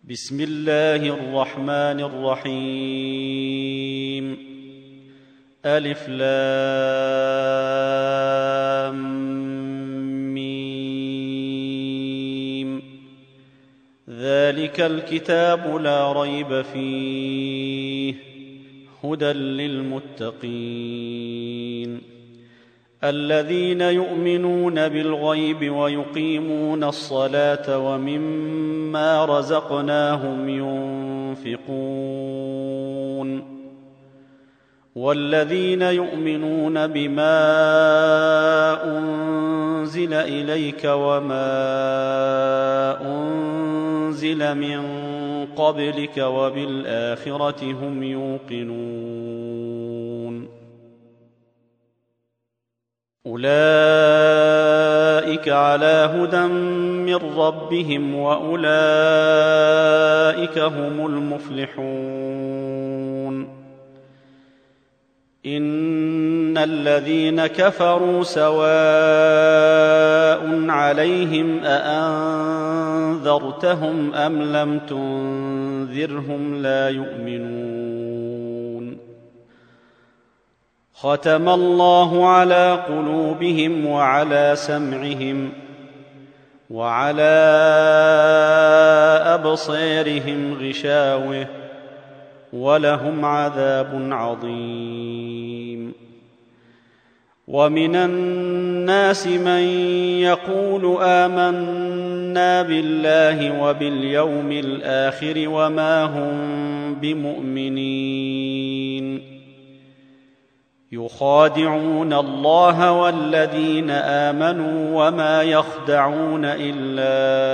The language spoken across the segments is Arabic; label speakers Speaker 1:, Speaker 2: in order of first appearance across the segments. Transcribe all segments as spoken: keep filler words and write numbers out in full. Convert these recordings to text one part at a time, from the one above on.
Speaker 1: بسم الله الرحمن الرحيم. ألف لام ميم. ذلك الكتاب لا ريب فيه هدى للمتقين الذين يؤمنون بالغيب ويقيمون الصلاة ومما رزقناهم ينفقون والذين يؤمنون بما أنزل إليك وما أنزل من قبلك وبالآخرة هم يوقنون. أولئك على هدى من ربهم وأولئك هم المفلحون. إن الذين كفروا سواء عليهم أأنذرتهم أم لم تنذرهم لا يؤمنون. ختم الله على قلوبهم وعلى سمعهم وعلى أبصارهم غشاوة ولهم عذاب عظيم. ومن الناس من يقول آمنا بالله وباليوم الآخر وما هم بمؤمنين يخادعون الله والذين آمنوا وما يخدعون إلا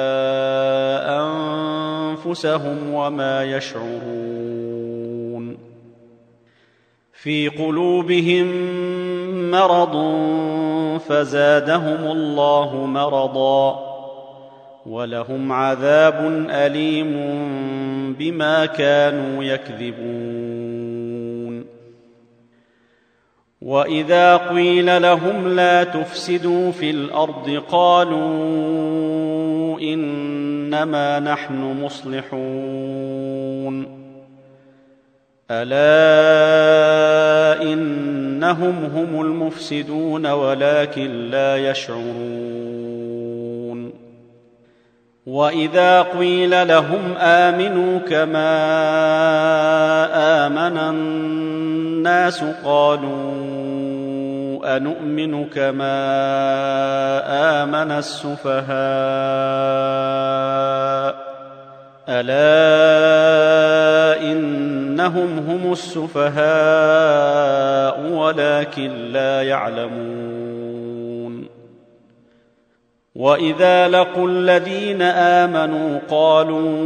Speaker 1: أنفسهم وما يشعرون. في قلوبهم مرض فزادهم الله مرضا ولهم عذاب أليم بما كانوا يكذبون. وإذا قيل لهم لا تفسدوا في الأرض قالوا إنما نحن مصلحون. ألا إنهم هم المفسدون ولكن لا يشعرون. وإذا قيل لهم آمنوا كما آمن الناس قالوا أنؤمن كما آمن السفهاء. ألا إنهم هم السفهاء ولكن لا يعلمون. وإذا لقوا الذين آمنوا قالوا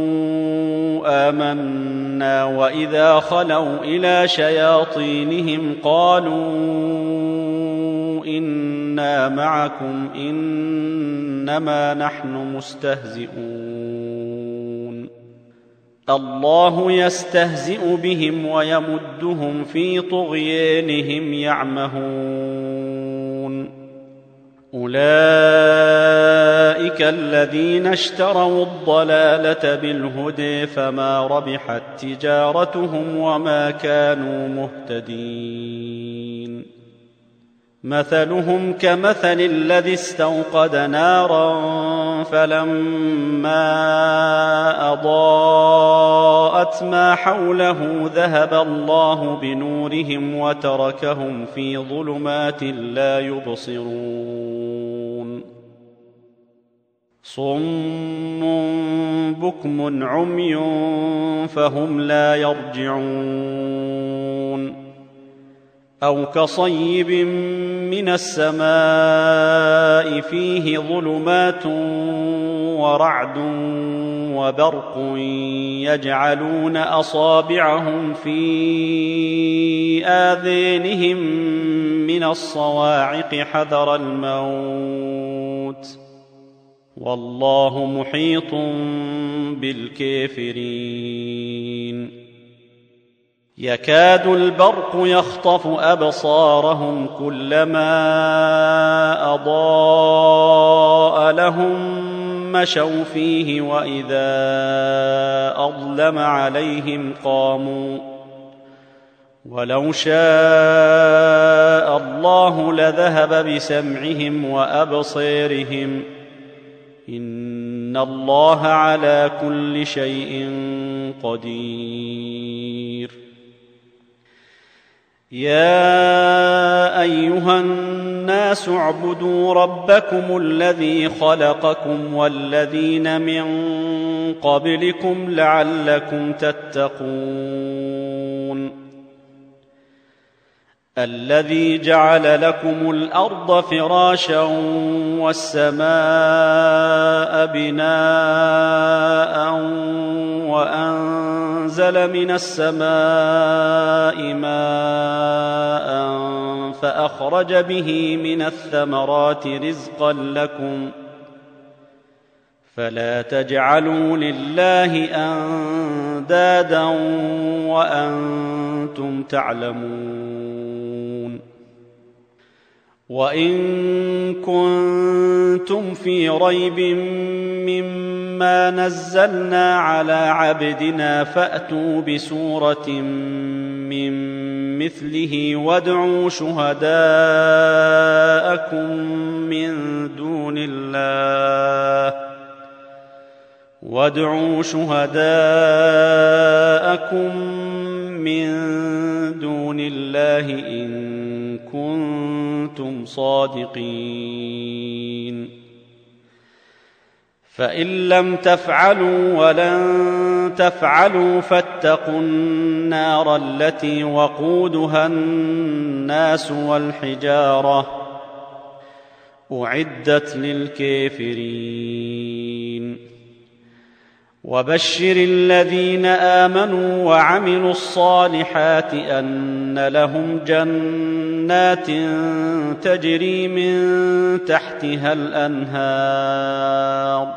Speaker 1: آمنا وإذا خلوا إلى شياطينهم قالوا إنا معكم إنما نحن مستهزئون. الله يستهزئ بهم ويمدهم في طغيانهم يعمهون. أولئك الذين اشتروا الضلالة بالهدى فما ربحت تجارتهم وما كانوا مهتدين. مثلهم كمثل الذي استوقد نارا فلما أضاءت ما حوله ذهب الله بنورهم وتركهم في ظلمات لا يبصرون. صم بكم عمي فهم لا يرجعون. أو كصيب من السماء فيه ظلمات ورعد وبرق يجعلون أصابعهم في آذانهم من الصواعق حذر الموت والله محيط بالكافرين. يكاد البرق يخطف أبصارهم كلما أضاء لهم مشوا فيه وإذا أظلم عليهم قاموا ولو شاء الله لذهب بسمعهم وأبصيرهم إن الله على كل شيء قدير. يا أيها الناس اعبدوا ربكم الذي خلقكم والذين من قبلكم لعلكم تتقون الذي جعل لكم الأرض فراشا والسماء بناء وأنزل من السماء ماء فأخرج به من الثمرات رزقا لكم فلا تجعلوا لله أندادا وأنتم تعلمون. وإن كنتم في ريب مما نزلنا على عبدنا فأتوا بسورة من مثله وادعوا شهداءكم من دون الله وادعوا شهداءكم من دون الله إن كنتم صادقين. فإن لم تفعلوا ولن تفعلوا فاتقوا النار التي وقودها الناس والحجارة أعدت للكافرين. وبشر الذين آمنوا وعملوا الصالحات أن لهم جنات تجري من تحتها الأنهار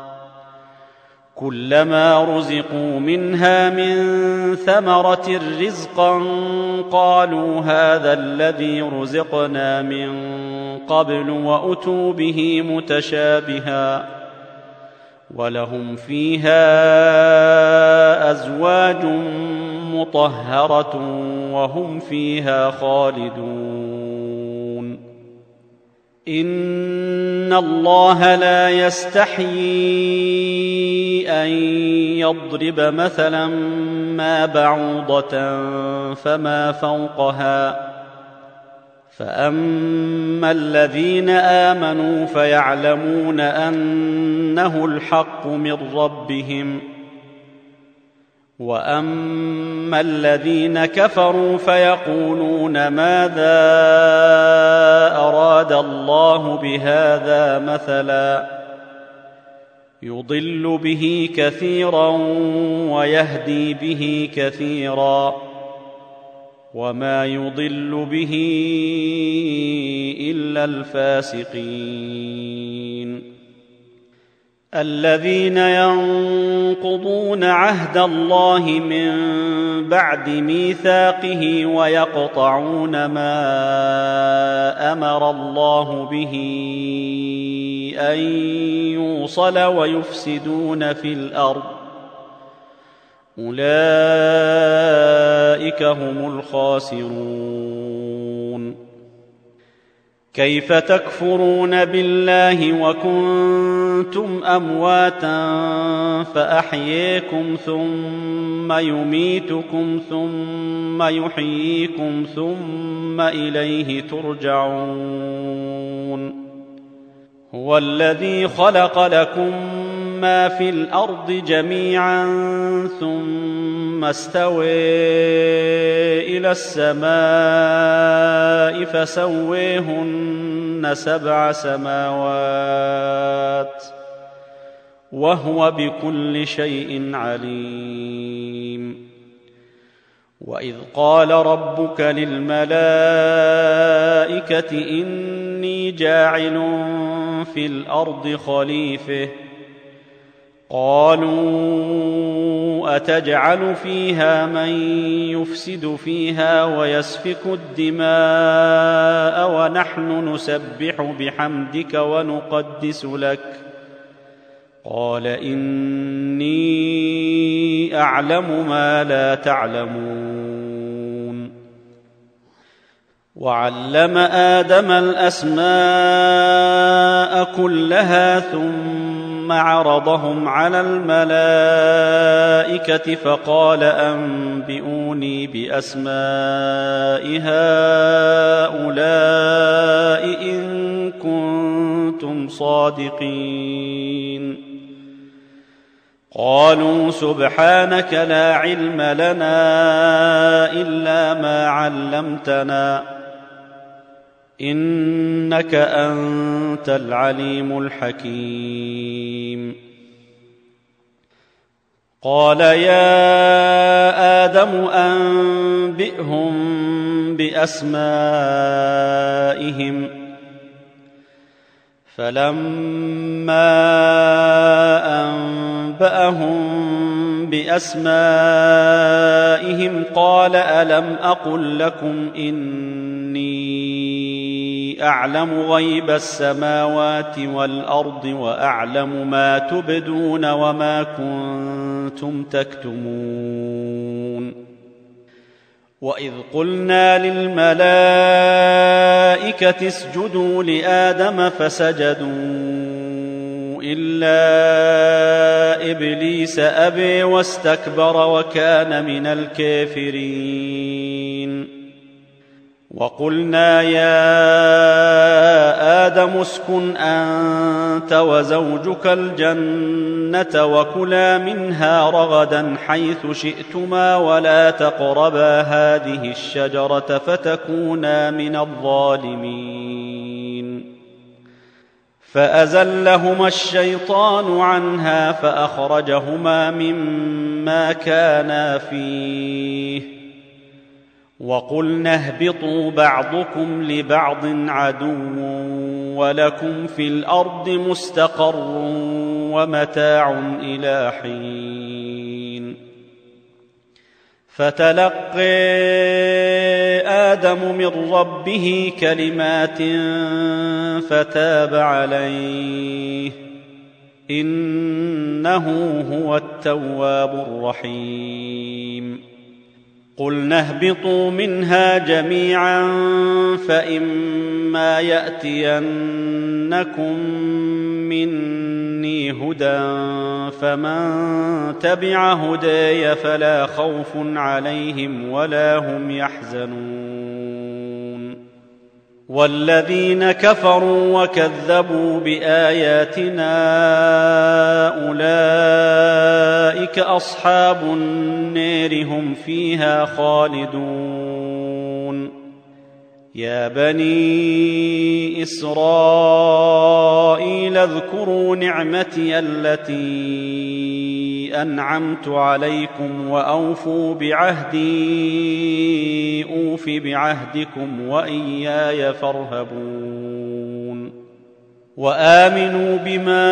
Speaker 1: كلما رزقوا منها من ثمرة رزقا قالوا هذا الذي رزقنا من قبل وأتوا به متشابها ولهم فيها أزواج مطهرة وهم فيها خالدون. إن الله لا يستحيي أن يضرب مثلا ما بعوضة فما فوقها فأما الذين آمنوا فيعلمون أنه الحق من ربهم وأما الذين كفروا فيقولون ماذا أراد الله بهذا مثلا يضل به كثيرا ويهدي به كثيرا وما يضل به إلا الفاسقين. الذين ينقضون عهد الله من بعد ميثاقه ويقطعون ما أمر الله به أن يوصل ويفسدون في الأرض أولئك هم الخاسرون. كيف تكفرون بالله وكنتم أمواتا فأحييكم ثم يميتكم ثم يحييكم ثم إليه ترجعون. هو الذي خلق لكم ما في الأرض جميعا ثم استوى إلى السماء فسويهن سبع سماوات وهو بكل شيء عليم. وإذ قال ربك للملائكة إني جاعل في الأرض خليفة قالوا أتجعل فيها من يفسد فيها ويسفك الدماء ونحن نسبح بحمدك ونقدس لك قال إني أعلم ما لا تعلمون. وعلم آدم الأسماء كلها ثم عرضهم على الملائكة فقال أنبئوني بأسماء هؤلاء إن كنتم صادقين. قالوا سبحانك لا علم لنا إلا ما علمتنا إنك أنت العليم الحكيم. قال يا آدم أنبئهم بأسمائهم فلما أنبأهم بأسمائهم قال ألم أقل لكم إني أعلم غيب السماوات والأرض وأعلم ما تبدون وما كنتم تكتمون. وإذ قلنا للملائكة اسجدوا لآدم فسجدوا إلا إبليس أبى واستكبر وكان من الكافرين. وقلنا يا آدم اسكن أنت وزوجك الجنة وكلا منها رغدا حيث شئتما ولا تقربا هذه الشجرة فتكونا من الظالمين. فأزلهما الشيطان عنها فأخرجهما مما كانا فيه وقلنا اهبطوا بعضكم لبعض عدو ولكم في الأرض مستقر ومتاع إلى حين. فتلقى آدم من ربه كلمات فتاب عليه إنه هو التواب الرحيم. قلنا اهبطوا منها جميعا فإما يأتينكم مني هدى فمن تبع هداي فلا خوف عليهم ولا هم يحزنون. والذين كفروا وكذبوا بآياتنا أولئك أصحاب النار هم فيها خالدون. يا بني إسرائيل اذكروا نعمتي التي أنعمت عليكم وأوفوا بعهدي أوف بعهدكم وإياي فارهبون. وآمنوا بما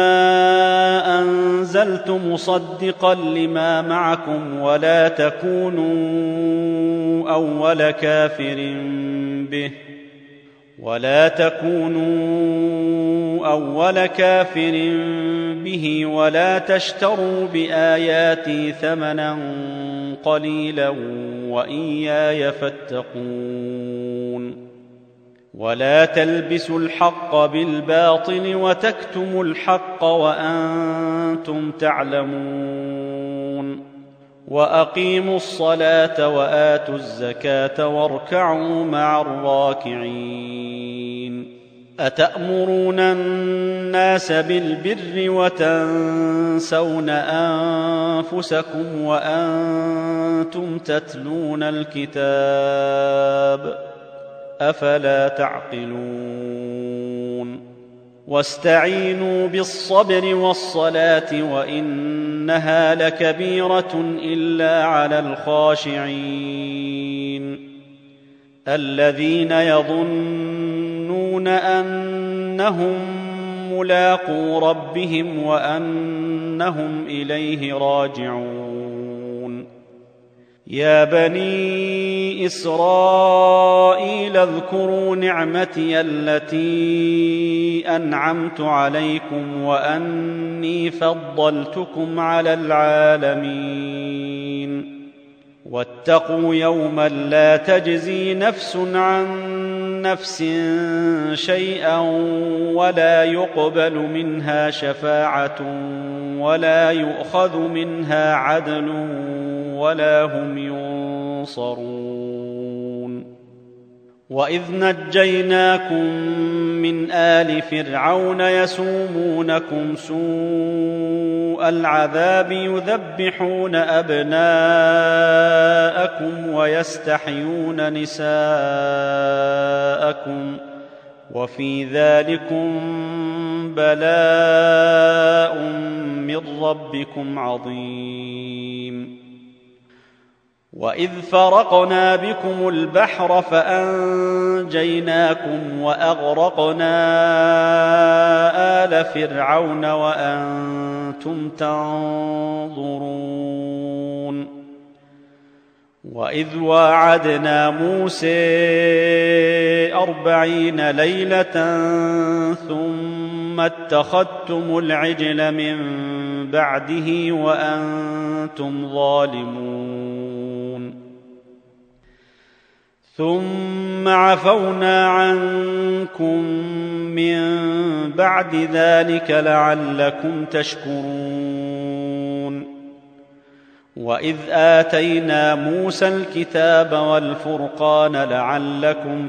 Speaker 1: أنزلت مصدقا لما معكم ولا تكونوا أول كافر به ولا تكونوا أول كافر به ولا تشتروا بآياتي ثمنا قليلا وإياي فاتقون. ولا تلبسوا الحق بالباطل وتكتموا الحق وأنتم تعلمون. وأقيموا الصلاة وآتوا الزكاة واركعوا مع الراكعين. أتأمرون الناس بالبر وتنسون أنفسكم وأنتم تتلون الكتاب أفلا تعقلون. واستعينوا بالصبر والصلاة وإنها لكبيرة إلا على الخاشعين الذين يظنون أنهم ملاقو ربهم وأنهم إليه راجعون. يا بني إسرائيل اذكروا نعمتي التي أنعمت عليكم وأني فضلتكم على العالمين. واتقوا يوما لا تجزي نفس عن نفس شيئا ولا يقبل منها شفاعة ولا يؤخذ منها عدل ولا هم ينصرون. وإذ نجيناكم من آل فرعون يسومونكم سوء العذاب يذبحون أبناءكم ويستحيون نساءكم وفي ذلكم بلاء من ربكم عظيم. وإذ فرقنا بكم البحر فأنجيناكم وأغرقنا آل فرعون وأنتم تنظرون. وإذ واعدنا موسى أربعين ليلة ثم اتخذتم العجل من بعده وأنتم ظالمون. ثم عفونا عنكم من بعد ذلك لعلكم تشكرون. وإذ آتينا موسى الكتاب والفرقان لعلكم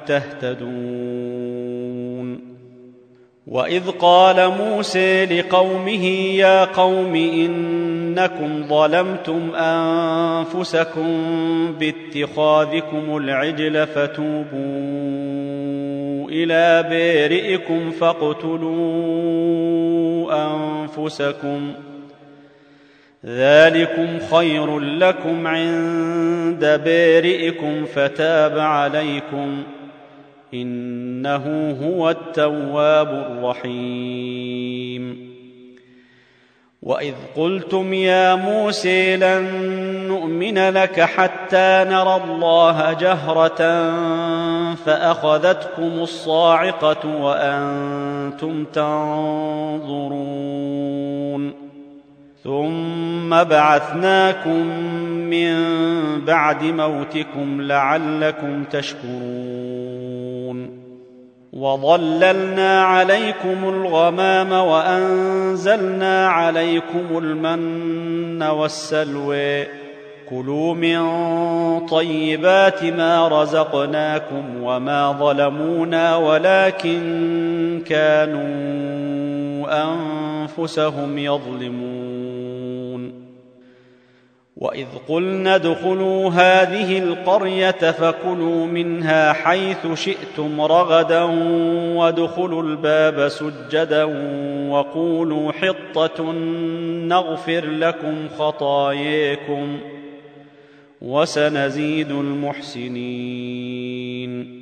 Speaker 1: تهتدون. وإذ قال موسى لقومه يا قوم إنكم ظلمتم أنفسكم باتخاذكم العجل فتوبوا إلى بارئكم فاقتلوا أنفسكم ذلكم خير لكم عند بارئكم فتاب عليكم إنه هو التواب الرحيم. وإذ قلتم يا موسى لن نؤمن لك حتى نرى الله جهرة فأخذتكم الصاعقة وأنتم تنظرون. ثم بعثناكم من بعد موتكم لعلكم تشكرون. وظللنا عليكم الغمام وأنزلنا عليكم المن والسلوى كلوا من طيبات ما رزقناكم وما ظلمونا ولكن كانوا أنفسهم يظلمون. وإذ قلنا ادخلوا هذه القرية فكلوا منها حيث شئتم رغدا وادخلوا الباب سجدا وقولوا حطة نغفر لكم خطاياكم وسنزيد المحسنين.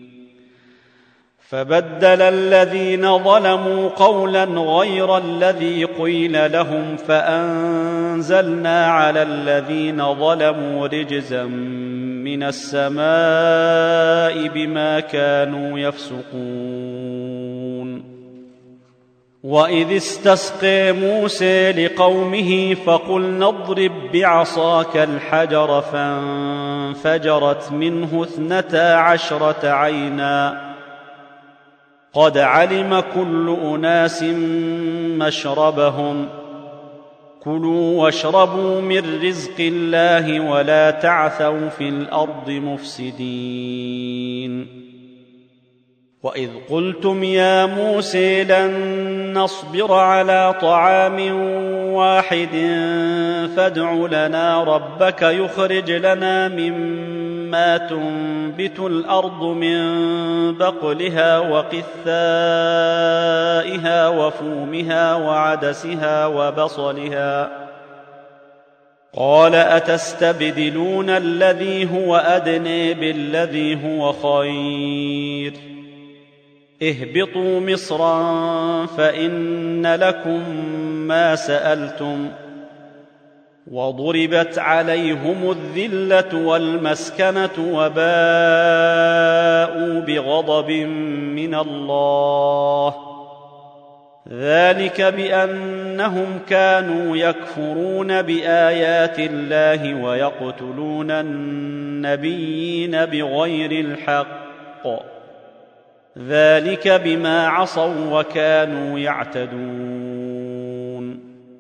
Speaker 1: فبدل الذين ظلموا قولا غير الذي قيل لهم فأنزلنا على الذين ظلموا رجزا من السماء بما كانوا يفسقون. وإذ استسقى موسى لقومه فقلنا اضرب بعصاك الحجر فانفجرت منه اثنتا عشرة عينا قد علم كل أناس مشربهم كلوا واشربوا من رزق الله ولا تعثوا في الأرض مفسدين. وإذ قلتم يا موسى لن نصبر على طعام واحد فادع لنا ربك يخرج لنا مما تنبت الأرض من بقلها وقثائها وفومها وعدسها وبصلها قال أتستبدلون الذي هو أدنى بالذي هو خير اهبطوا مصرا فإن لكم ما سألتم وضربت عليهم الذلة والمسكنة وباءوا بغضب من الله ذلك بأنهم كانوا يكفرون بآيات الله ويقتلون النبيين بغير الحق، ذلك بما عصوا وكانوا يعتدون.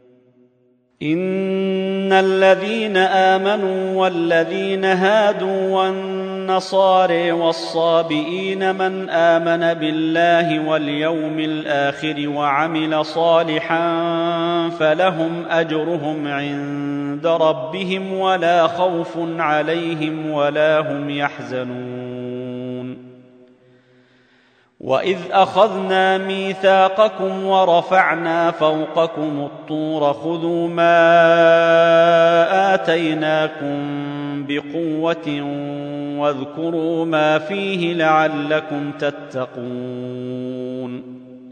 Speaker 1: إن الذين آمنوا والذين هادوا والنصارى والصابئين من آمن بالله واليوم الآخر وعمل صالحا فلهم أجرهم عند ربهم ولا خوف عليهم ولا هم يحزنون. وإذ أخذنا ميثاقكم ورفعنا فوقكم الطور خذوا ما آتيناكم بقوة واذكروا ما فيه لعلكم تتقون.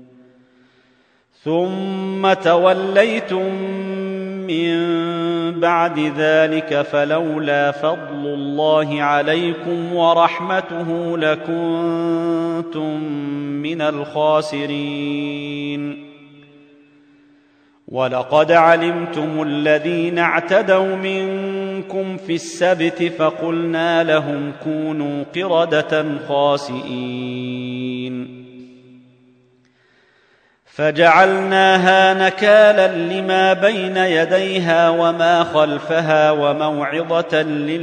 Speaker 1: ثم توليتم من بعد ذلك فلولا فضل الله عليكم ورحمته لكنتم من الخاسرين. ولقد علمتم الذين اعتدوا منكم في السبت فقلنا لهم كونوا قردة خاسئين فجعلناها نكالا لما بين يديها وما خلفها وموعظة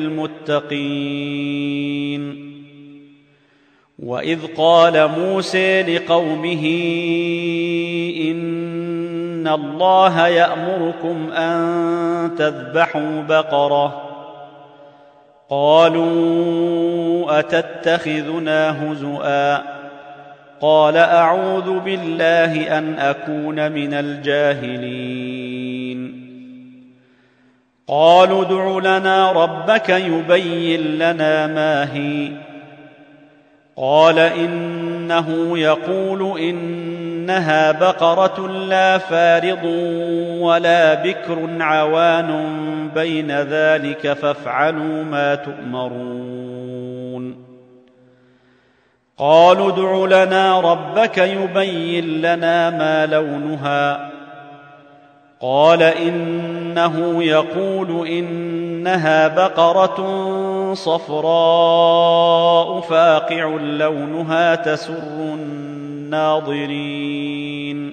Speaker 1: للمتقين. وإذ قال موسى لقومه إن الله يأمركم أن تذبحوا بقرة قالوا أتتخذنا هزؤا قال أعوذ بالله أن أكون من الجاهلين. قالوا ادع لنا ربك يبين لنا ما هي قال إنه يقول إنها بقرة لا فارض ولا بكر عوان بين ذلك فافعلوا ما تؤمرون. قالوا ادع لنا ربك يبين لنا ما لونها قال إنه يقول إنها بقرة صفراء فاقع لونها تسر الناظرين.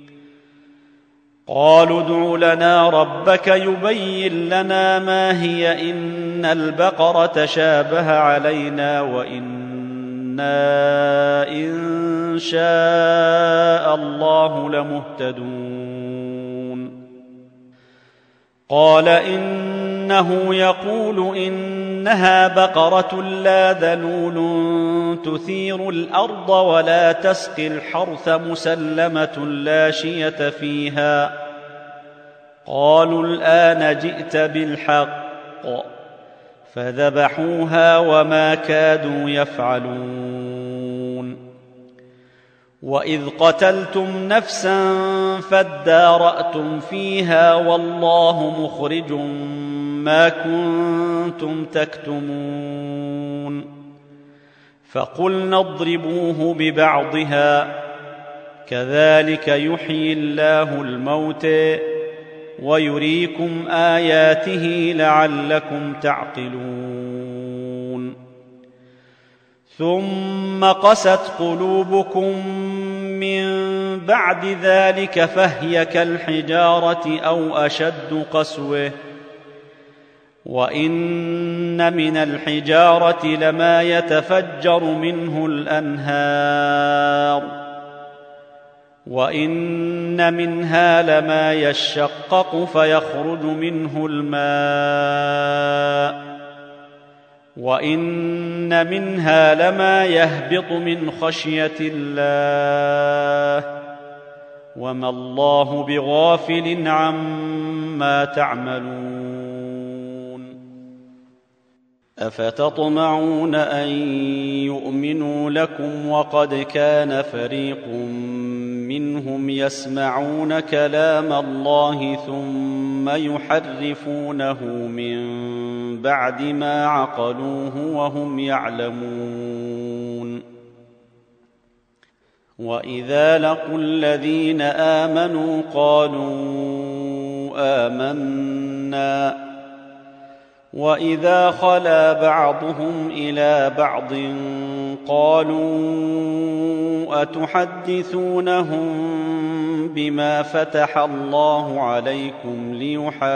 Speaker 1: قالوا ادع لنا ربك يبين لنا ما هي إن البقرة شابه علينا وإنا إن شاء الله لمهتدون. قال إنه يقول إنها بقرة لا ذلول تثير الأرض ولا تسقي الحرث مسلمة لا شية فيها. قالوا الآن جئت بالحق فذبحوها وما كادوا يفعلون. وإذ قتلتم نفسا فادارأتم فيها والله مخرج ما كنتم تكتمون. فقلنا اضربوه ببعضها كذلك يحيي الله الموتى ويريكم آياته لعلكم تعقلون. ثم قست قلوبكم من بعد ذلك فهي كالحجارة أو أشد قسوة. وإن من الحجارة لما يتفجر منه الأنهار وإن منها لما يشقق فيخرج منه الماء وإن منها لما يهبط من خشية الله وما الله بغافل عما تعملون. أفتطمعون أن يؤمنوا لكم وقد كان فريق منهم يسمعون كلام الله ثم يحرفونه من بعد ما عقلوه وهم يعلمون. وإذا لقوا الذين آمنوا قالوا آمنا وإذا خلا بعضهم إلى بعض قالوا أتحدثونهم بما فتح الله عليكم ليحاجوكم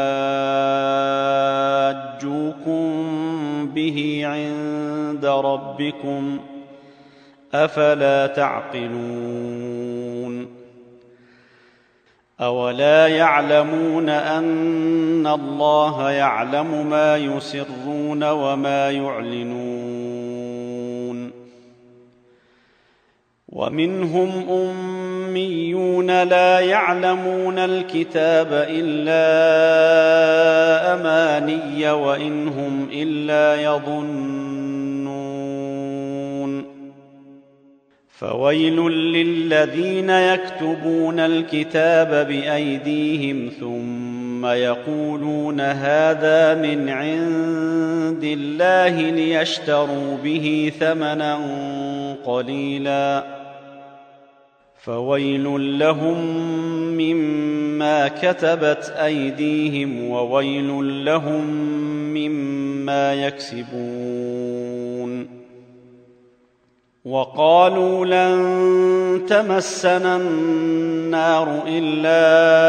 Speaker 1: به عند ربكم أفلا تعقلون أولا يعلمون أن الله يعلم ما يسرون وما يعلنون ومنهم أميون لا يعلمون الكتاب إلا أماني وإن هم إلا يظنون فويل للذين يكتبون الكتاب بأيديهم ثم يقولون هذا من عند الله ليشتروا به ثمنا قليلا فويل لهم مما كتبت أيديهم وويل لهم مما يكسبون وقالوا لن تمسنا النار إلا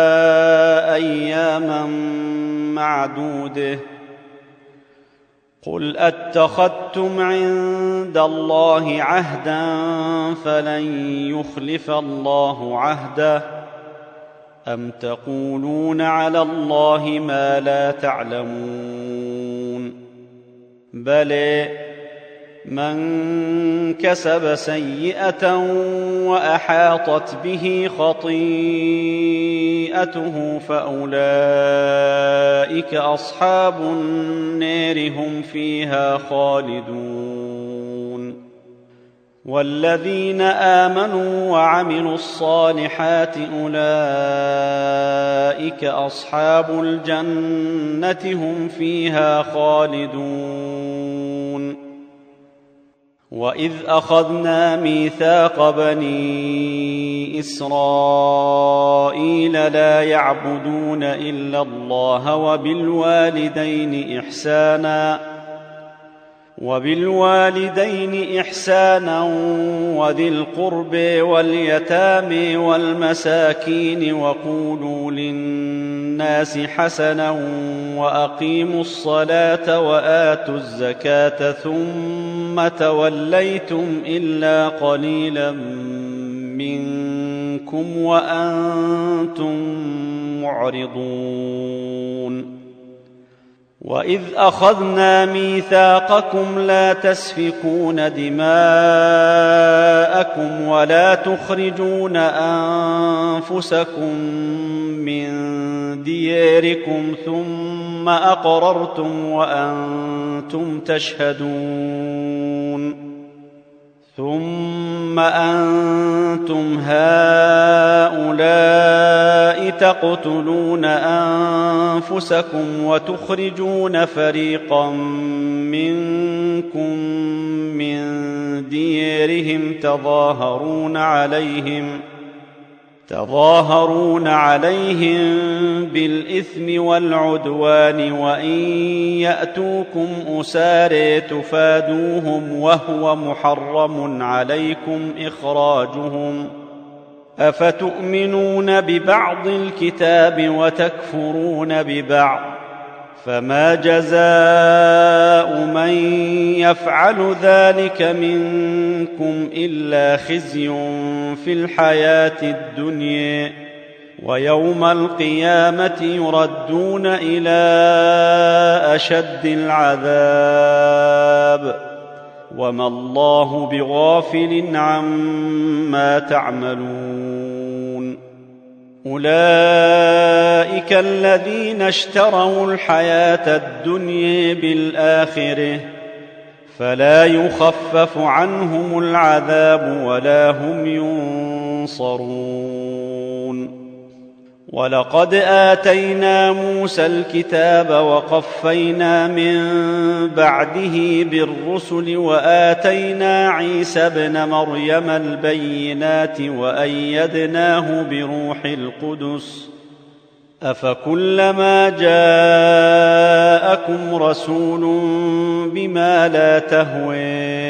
Speaker 1: أياما معدودة قل أتخذتم عند الله عهدا فلن يخلف الله عهده أم تقولون على الله ما لا تعلمون بلى من كسب سيئة وأحاطت به خطيئته فأولئك أصحاب النار هم فيها خالدون والذين آمنوا وعملوا الصالحات أولئك أصحاب الجنة هم فيها خالدون وإذ أخذنا ميثاق بني إسرائيل لا يعبدون إلا الله وبالوالدين إحسانا وبالوالدين إحسانا وذي القرب واليتامى والمساكين وقولوا للناس حسنا وأقيموا الصلاة وآتوا الزكاة ثم توليتم إلا قليلا منكم وأنتم معرضون وإذ أخذنا ميثاقكم لا تسفكون دماءكم ولا تخرجون أنفسكم من دياركم ثم أقررتم وأنتم تشهدون ثم أنتم هؤلاء تقتلون أنفسكم وتخرجون فريقا منكم من ديارهم تظاهرون عليهم تظاهرون عليهم بالإثم والعدوان وإن يأتوكم أسارى تفادوهم وهو محرم عليكم إخراجهم أفتؤمنون ببعض الكتاب وتكفرون ببعض فما جزاء من يفعل ذلك منكم إلا خزي في الحياة الدنيا ويوم القيامة يردون إلى أشد العذاب وما الله بغافل عما تعملون أولئك الذين اشتروا الحياة الدنيا بالآخرة فلا يخفف عنهم العذاب ولا هم ينصرون ولقد آتينا موسى الكتاب وقفينا من بعده بالرسل وآتينا عيسى ابن مريم البينات وأيدناه بروح القدس أفكلما جاءكم رسول بما لا تهوي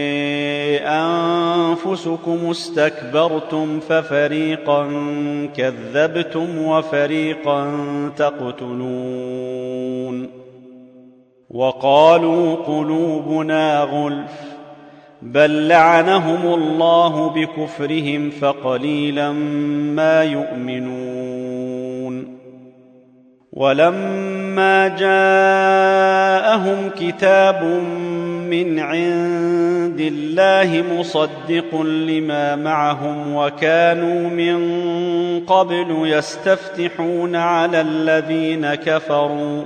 Speaker 1: أنفسكم استكبرتم ففريقا كذبتم وفريقا تقتلون وقالوا قلوبنا غلف بل لعنهم الله بكفرهم فقليلا ما يؤمنون ولما جاءهم كتاب من عند الله مصدق لما معهم وكانوا من قبل يستفتحون على الذين كفروا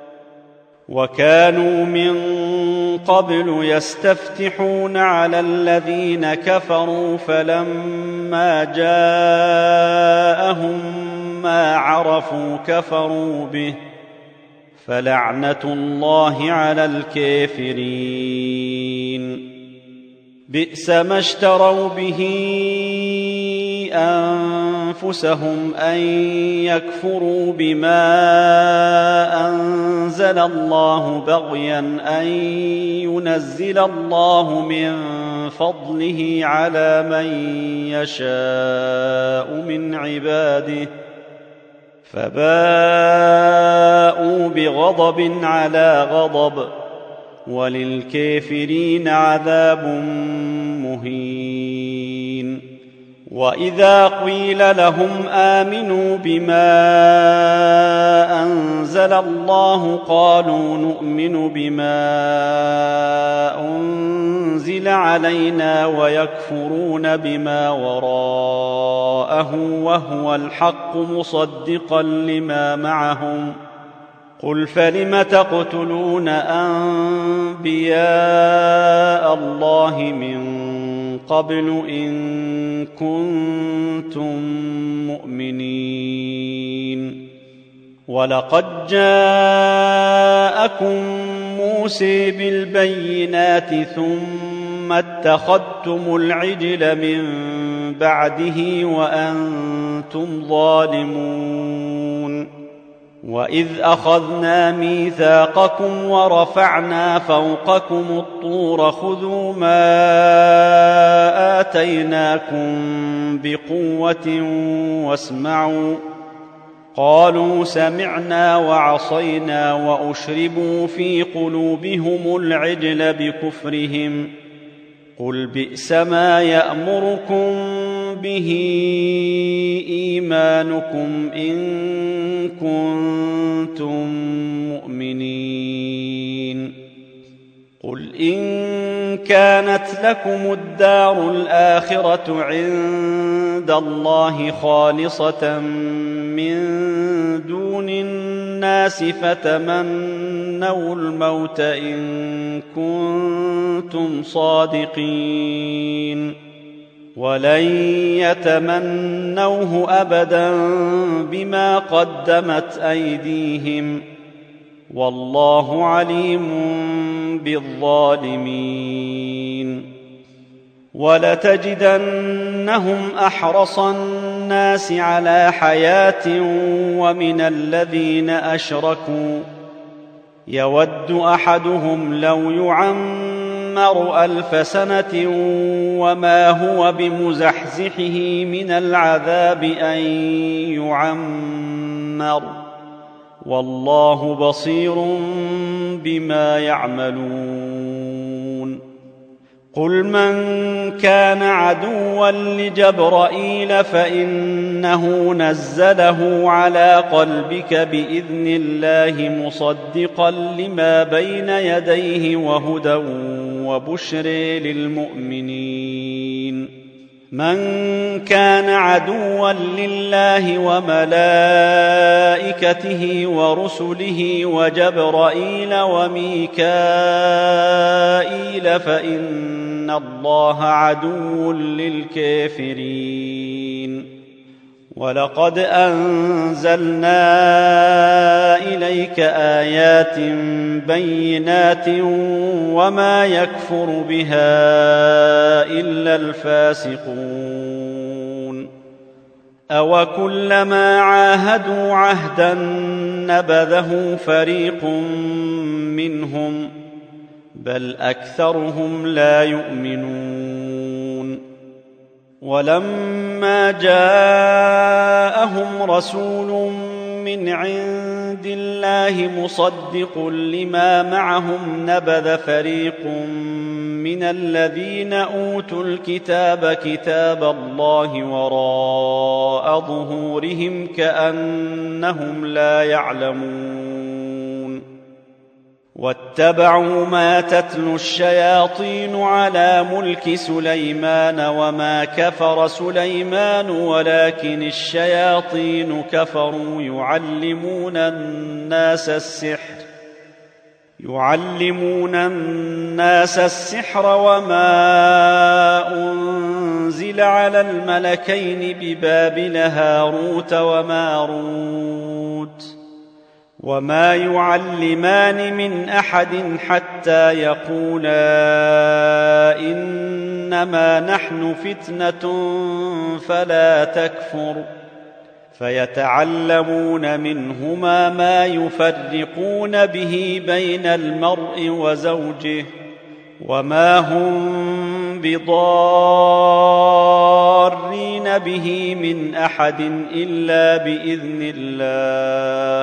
Speaker 1: وكانوا من قبل يستفتحون على الذين كفروا فلما جاءهم ما عرفوا كفروا به فلعنة الله على الكافرين بئس ما اشتروا به أنفسهم أن يكفروا بما أنزل الله بغيا أن ينزل الله من فضله على من يشاء من عباده فباءوا بغضب على غضب وللكافرين عذاب مهين وإذا قيل لهم آمنوا بما أنزل الله قالوا نؤمن بما أنزل علينا ويكفرون بما وراءه وهو الحق مصدقا لما معهم قل فلم تقتلون أنبياء الله من قبل إن كنتم مؤمنين ولقد جاءكم موسى بالبينات ثم اتخذتم العجل من بعده وأنتم ظالمون وإذ أخذنا ميثاقكم ورفعنا فوقكم الطور خذوا ما آتيناكم بقوة واسمعوا قالوا سمعنا وعصينا وأشربوا في قلوبهم العجل بكفرهم قل بئس ما يأمركم به إيمانكم إن كنتم مؤمنين قل إن كانت لكم الدار الآخرة عند الله خالصة من دون الناس فتمنوا الموت إن كنتم صادقين ولن يتمنوه أبدا بما قدمت أيديهم والله عليم بالظالمين ولتجدنهم أحرص الناس على حياة ومن الذين أشركوا يود أحدهم لو يعمر ألف سنة وما هو بمزحزحه من العذاب أن يعمر والله بصير بما يعملون قل من كان عدوا لجبرائيل فإنه نزله على قلبك بإذن الله مصدقا لما بين يديه وهدى وبشر للمؤمنين من كان عدوا لله وملائكته ورسله وجبرائيل وميكائيل فإن الله عدو للكافرين ولقد أنزلنا إليك آيات بينات وما يكفر بها إلا الفاسقون أوكلما عاهدوا عهدا نبذه فريق منهم بل أكثرهم لا يؤمنون ولما جاءهم رسول من عند الله مصدق لما معهم نبذ فريق من الذين أوتوا الكتاب كتاب الله وراء ظهورهم كأنهم لا يعلمون واتبعوا ما تتلو الشياطين على ملك سليمان وما كفر سليمان ولكن الشياطين كفروا يعلمون الناس السحر يعلمون الناس السحر وما أنزل على الملكين ببابل هاروت وماروت وما يعلمان من أحد حتى يقولا إنما نحن فتنة فلا تكفر فيتعلمون منهما ما يفرقون به بين المرء وزوجه وما هم بضارين به من أحد إلا بإذن الله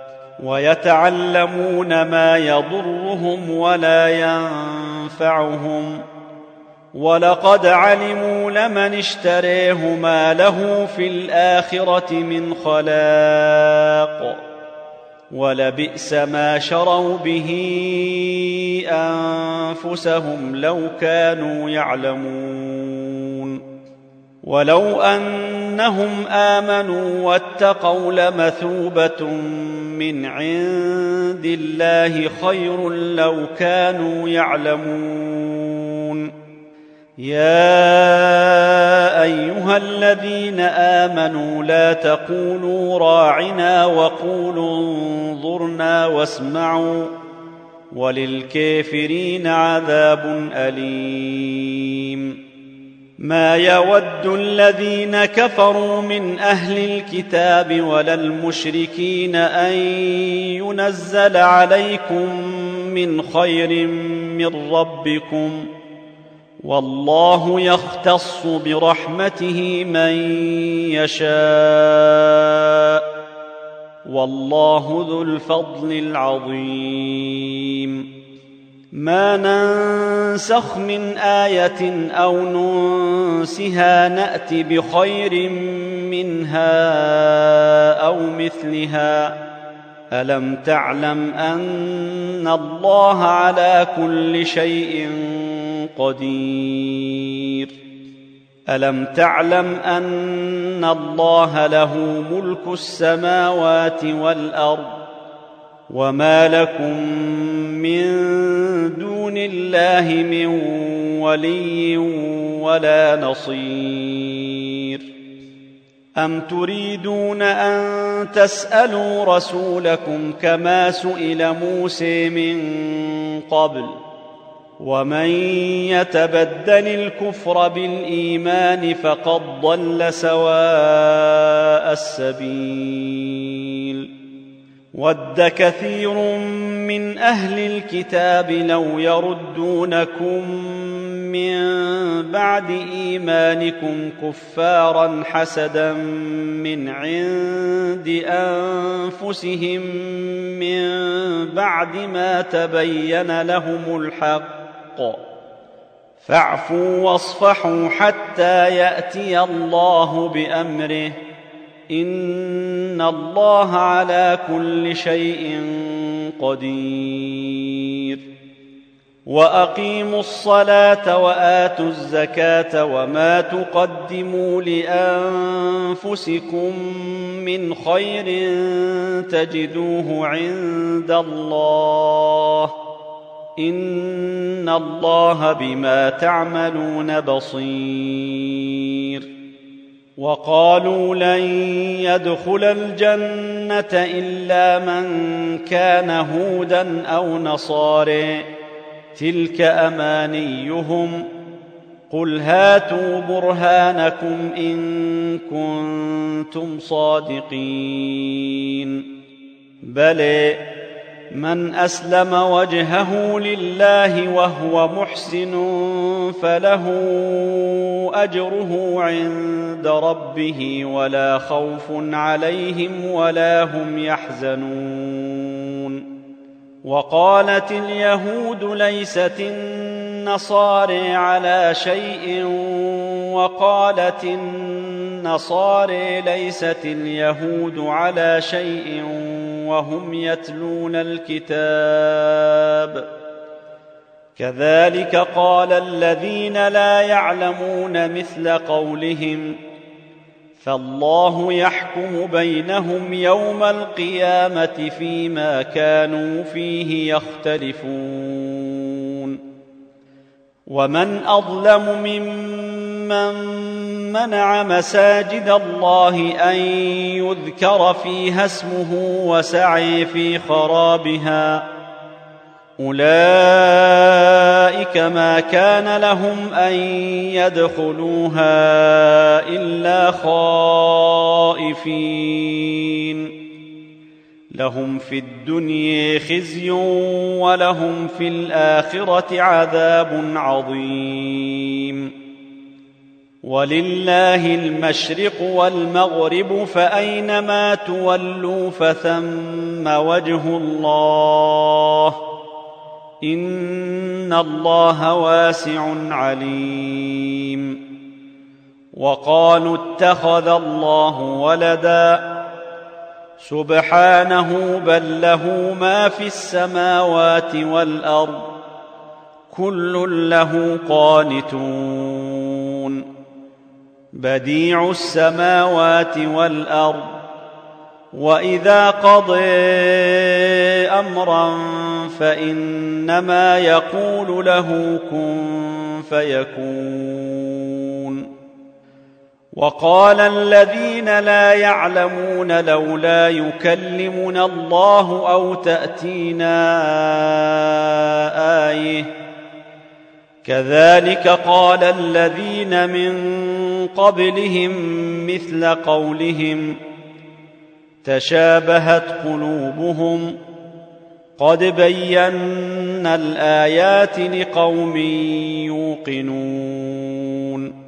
Speaker 1: ويتعلمون ما يضرهم ولا ينفعهم ولقد علموا لمن اشتريه ما له في الآخرة من خلاق ولبئس ما شروا به أنفسهم لو كانوا يعلمون ولو أنهم آمنوا واتقوا لمثوبة من عند الله خير لو كانوا يعلمون يا أيها الذين آمنوا لا تقولوا راعنا وقولوا انظرنا واسمعوا وللكافرين عذاب أليم ما يود الذين كفروا من أهل الكتاب ولا المشركين أن ينزل عليكم من خير من ربكم والله يختص برحمته من يشاء والله ذو الفضل العظيم ما ننسخ من آية أو ننسها نأت بخير منها أو مثلها ألم تعلم أن الله على كل شيء قدير ألم تعلم أن الله له ملك السماوات والأرض وما لكم من دون الله من ولي ولا نصير أم تريدون أن تسألوا رسولكم كما سئل موسى من قبل ومن يتبدل الكفر بالإيمان فقد ضل سواء السبيل ود كثير من أهل الكتاب لو يردونكم من بعد إيمانكم كفارا حسدا من عند أنفسهم من بعد ما تبين لهم الحق فاعفوا واصفحوا حتى يأتي الله بأمره إن الله على كل شيء قدير وأقيموا الصلاة وآتوا الزكاة وما تقدموا لأنفسكم من خير تجدوه عند الله إن الله بما تعملون بصير وقالوا لن يدخل الجنة إلا من كان هودا أو نصارى تلك أمانيهم قل هاتوا برهانكم إن كنتم صادقين بلى من أسلم وجهه لله وهو محسن فله أجره عند ربه ولا خوف عليهم ولا هم يحزنون. وقالت اليهود ليست النصارى على شيء وقالت النصارى ليست اليهود على شيء وهم يتلون الكتاب كذلك قال الذين لا يعلمون مثل قولهم فالله يحكم بينهم يوم القيامة فيما كانوا فيه يختلفون. ومن أظلم ممن منع مساجد الله أن يذكر فيها اسمه وسعي في خرابها أولئك ما كان لهم أن يدخلوها إلا خائفين لهم في الدنيا خزي ولهم في الآخرة عذاب عظيم. ولله المشرق والمغرب فأينما تولوا فثم وجه الله إن الله واسع عليم. وقالوا اتخذ الله ولدا سبحانه بل له ما في السماوات والأرض كل له قانتون بديع السماوات والأرض وإذا قضى أمرا فإنما يقول له كن فيكون. وقال الذين لا يعلمون لولا يكلمنا الله أو تأتينا آية كذلك قال الذين من قبلهم مثل قولهم تشابهت قلوبهم قد بينا الآيات لقوم يوقنون.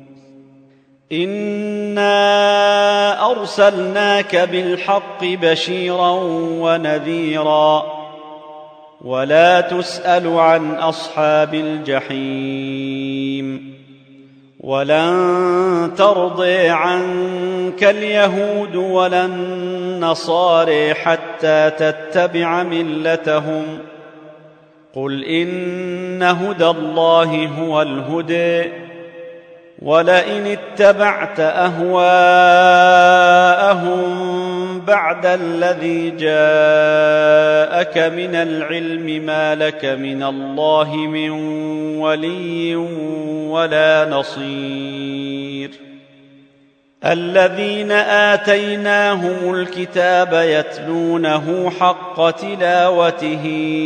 Speaker 1: إنا أرسلناك بالحق بشيرا ونذيرا ولا تسأل عن أصحاب الجحيم. ولن ترضي عنك اليهود ولا النصارى حتى تتبع ملتهم قل إن هدى الله هو الهدى ولئن اتبعت أهواءهم بعد الذي جاءك من العلم ما لك من الله من ولي ولا نصير. الذين آتيناهم الكتاب يتلونه حق تلاوته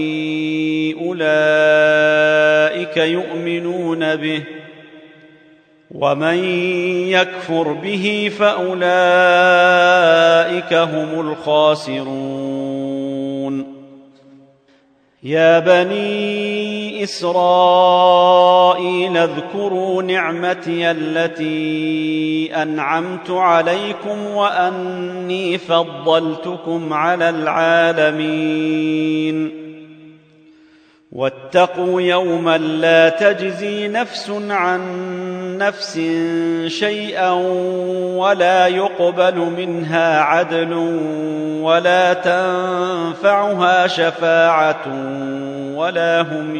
Speaker 1: أولئك يؤمنون به ومن يكفر به فأولئك هم الخاسرون. يا بني إسرائيل اذكروا نعمتي التي أنعمت عليكم وأني فضلتكم على العالمين. واتقوا يوما لا تجزي نفس عن نفس شيئا ولا يقبل منها عدل ولا تنفعها شفاعة ولا هم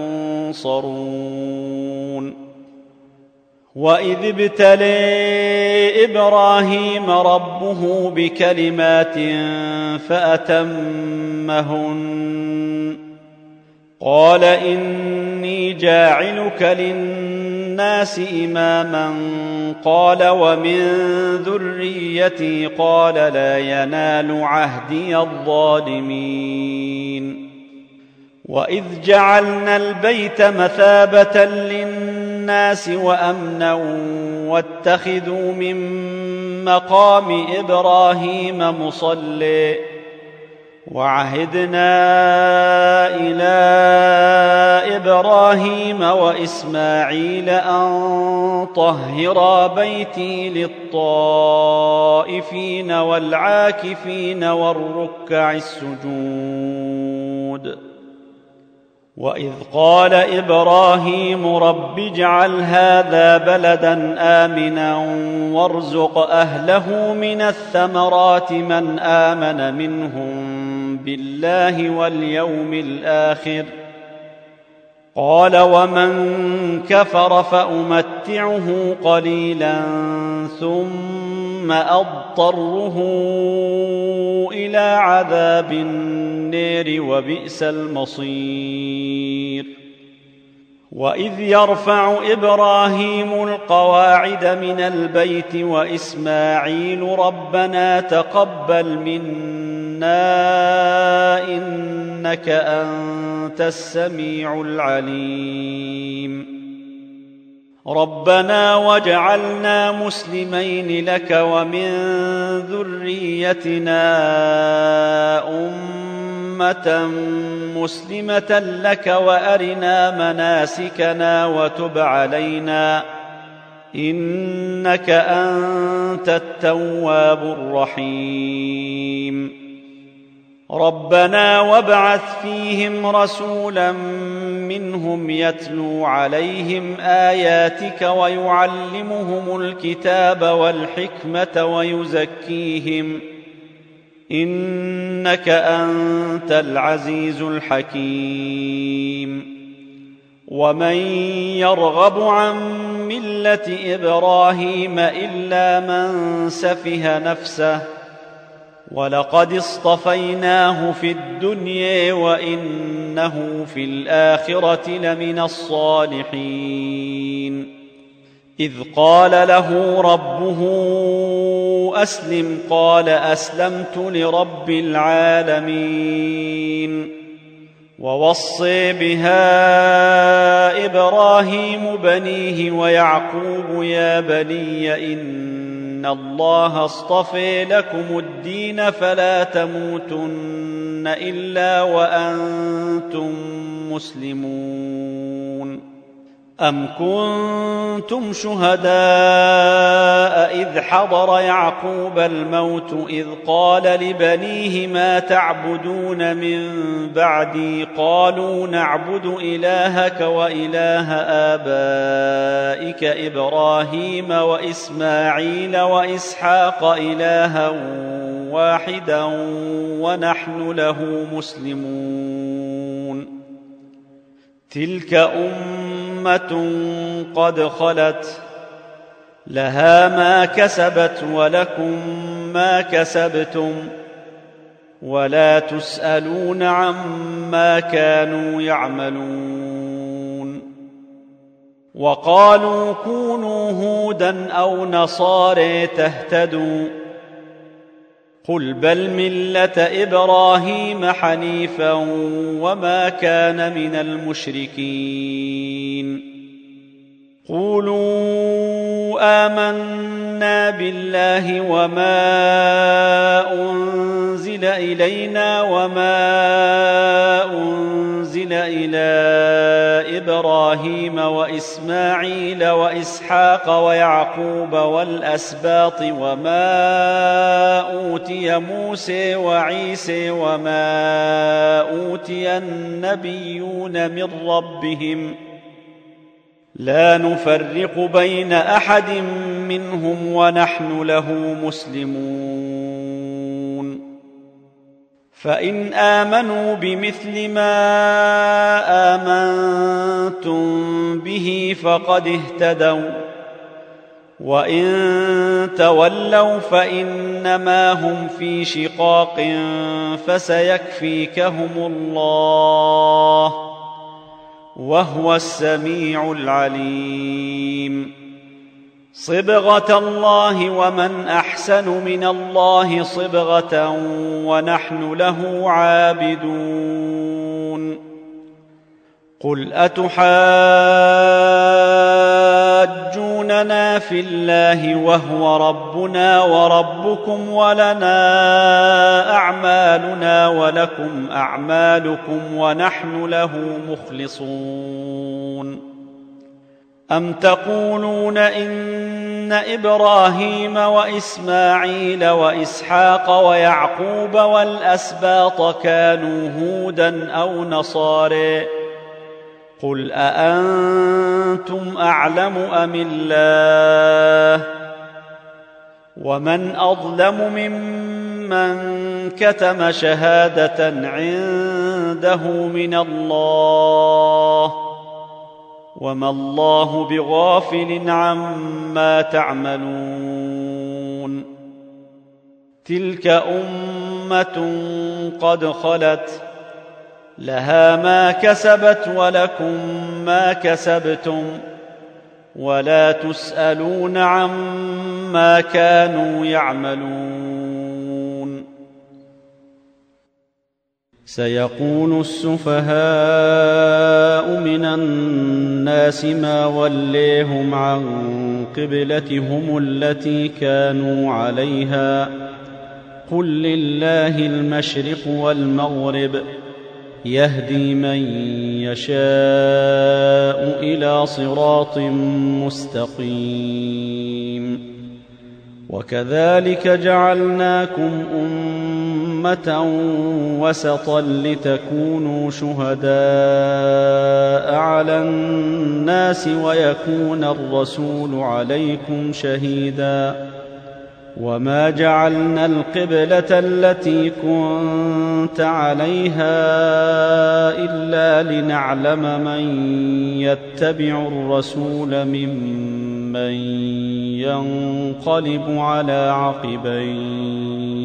Speaker 1: ينصرون. وإذ ابتلى إبراهيم ربه بكلمات فأتمهن قال إني جاعلك للناس إماما قال ومن ذريتي قال لا ينال عهدي الظالمين وإذ جعلنا البيت مثابة للناس وأمنا واتخذوا من مقام إبراهيم مصلى وعهدنا إلى إبراهيم وإسماعيل أن طهرا بيتي للطائفين والعاكفين والركع السجود وإذ قال إبراهيم رب اجعل هذا بلدا آمنا وارزق أهله من الثمرات من آمن منهم بالله واليوم الآخر قال ومن كفر فأمتعه قليلا ثم أضطره إلى عذاب النار وبئس المصير وإذ يرفع إبراهيم القواعد من البيت وإسماعيل ربنا تقبل منا إنك أنت السميع العليم ربنا واجعلنا مسلمين لك ومن ذريتنا أمة مسلمة لك وأرنا مناسكنا وتب علينا إنك أنت التواب الرحيم ربنا وابعث فيهم رسولا منهم يتلو عليهم آياتك ويعلمهم الكتاب والحكمة ويزكيهم إنك أنت العزيز الحكيم ومن يرغب عن ملة إبراهيم إلا من سفه نفسه ولقد اصطفيناه في الدنيا وإنه في الآخرة لمن الصالحين إذ قال له ربه أسلم قال أسلمت لرب العالمين ووصي بها إبراهيم بنيه ويعقوب يا بني إن الله اصطفى لكم الدين فلا تموتن إلا وأنتم مسلمون أم كنتم شهداء إذ حضر يعقوب الموت إذ قال لبنيه ما تعبدون من بعدي قالوا نعبد إلهك وإله آبائك إبراهيم وإسماعيل وإسحاق إلها واحدا ونحن له مسلمون تلك أمة قد خلت لها ما كسبت ولكم ما كسبتم ولا تسألون عما كانوا يعملون وقالوا كونوا هودا أو نصارى تهتدوا قل بل ملة إبراهيم حنيفا وما كان من المشركين قولوا آمنا بالله وما أنزل إلينا وما أنزل إلى إبراهيم وإسماعيل وإسحاق ويعقوب والأسباط وما أوتي موسى وعيسى وما أوتي النبيون من ربهم لا نفرق بين أحد منهم ونحن له مسلمون فإن آمنوا بمثل ما آمنتم به فقد اهتدوا وإن تولوا فإنما هم في شقاق فسيكفيكهم الله وهو السميع العليم. صبغة الله ومن أحسن من الله صبغة ونحن له عابدون. قل أتحاجوننا في الله وهو ربنا وربكم ولنا أعمالنا ولكم أعمالكم ونحن له مخلصون. أم تقولون إن إبراهيم وإسماعيل وإسحاق ويعقوب والأسباط كانوا هودا أو نصارى؟ قل أأنتم أعلم أم الله؟ ومن أظلم ممن كتم شهادة عنده من الله وما الله بغافل عما تعملون. تلك أمة قد خلت لها ما كسبت ولكم ما كسبتم ولا تسألون عما كانوا يعملون. سيقول السفهاء من الناس ما وليهم عن قبلتهم التي كانوا عليها قل لله المشرق والمغرب يهدي من يشاء إلى صراط مستقيم. وكذلك جعلناكم أمة وسطا لتكونوا شهداء على الناس ويكون الرسول عليكم شهيدا. وما جعلنا القبلة التي كنت عليها إلا لنعلم من يتبع الرسول ممن ينقلب على عقبيه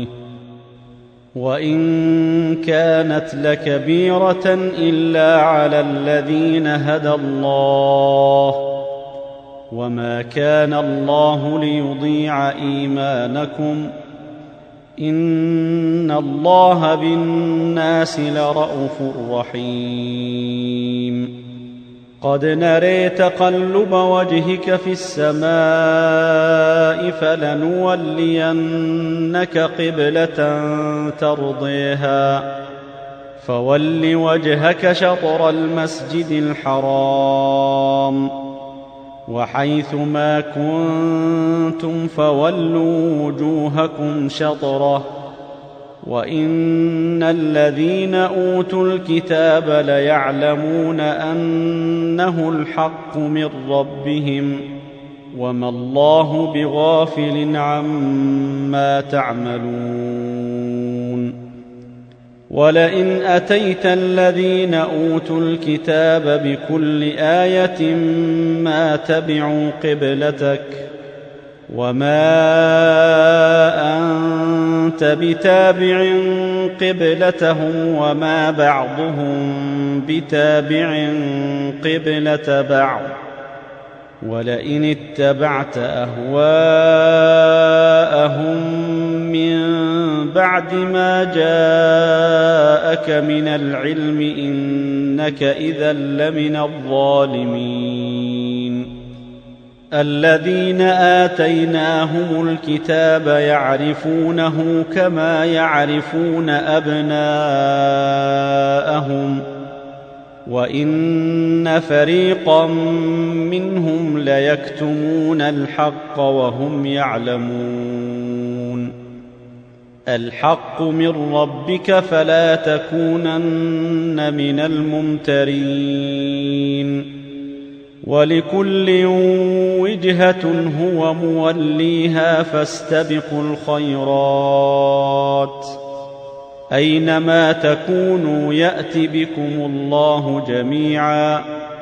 Speaker 1: وإن كانت لكبيرة إلا على الذين هدى الله وما كان الله ليضيع إيمانكم إن الله بالناس لرءوف رحيم. قد نري تقلب وجهك في السماء فلنولينك قبلة ترضيها فول وجهك شطر المسجد الحرام وحيث ما كنتم فولوا وجوهكم شطره وإن الذين أوتوا الكتاب ليعلمون أنه الحق من ربهم وما الله بغافل عما تعملون. ولئن أتيت الذين أوتوا الكتاب بكل آية ما تبعوا قبلتك وما أنت بتابع قبلتهم وما بعضهم بتابع قبلة بعض ولئن اتبعت أهواءهم من بعد ما جاءك من العلم إنك إذا لمن الظالمين. الذين آتيناهم الكتاب يعرفونه كما يعرفون أبناءهم وإن فريقا منهم ليكتمون الحق وهم يعلمون. الحق من ربك فلا تكونن من الممترين. ولكل وجهة هو موليها فاستبقوا الخيرات أينما تكونوا يأت بكم الله جميعا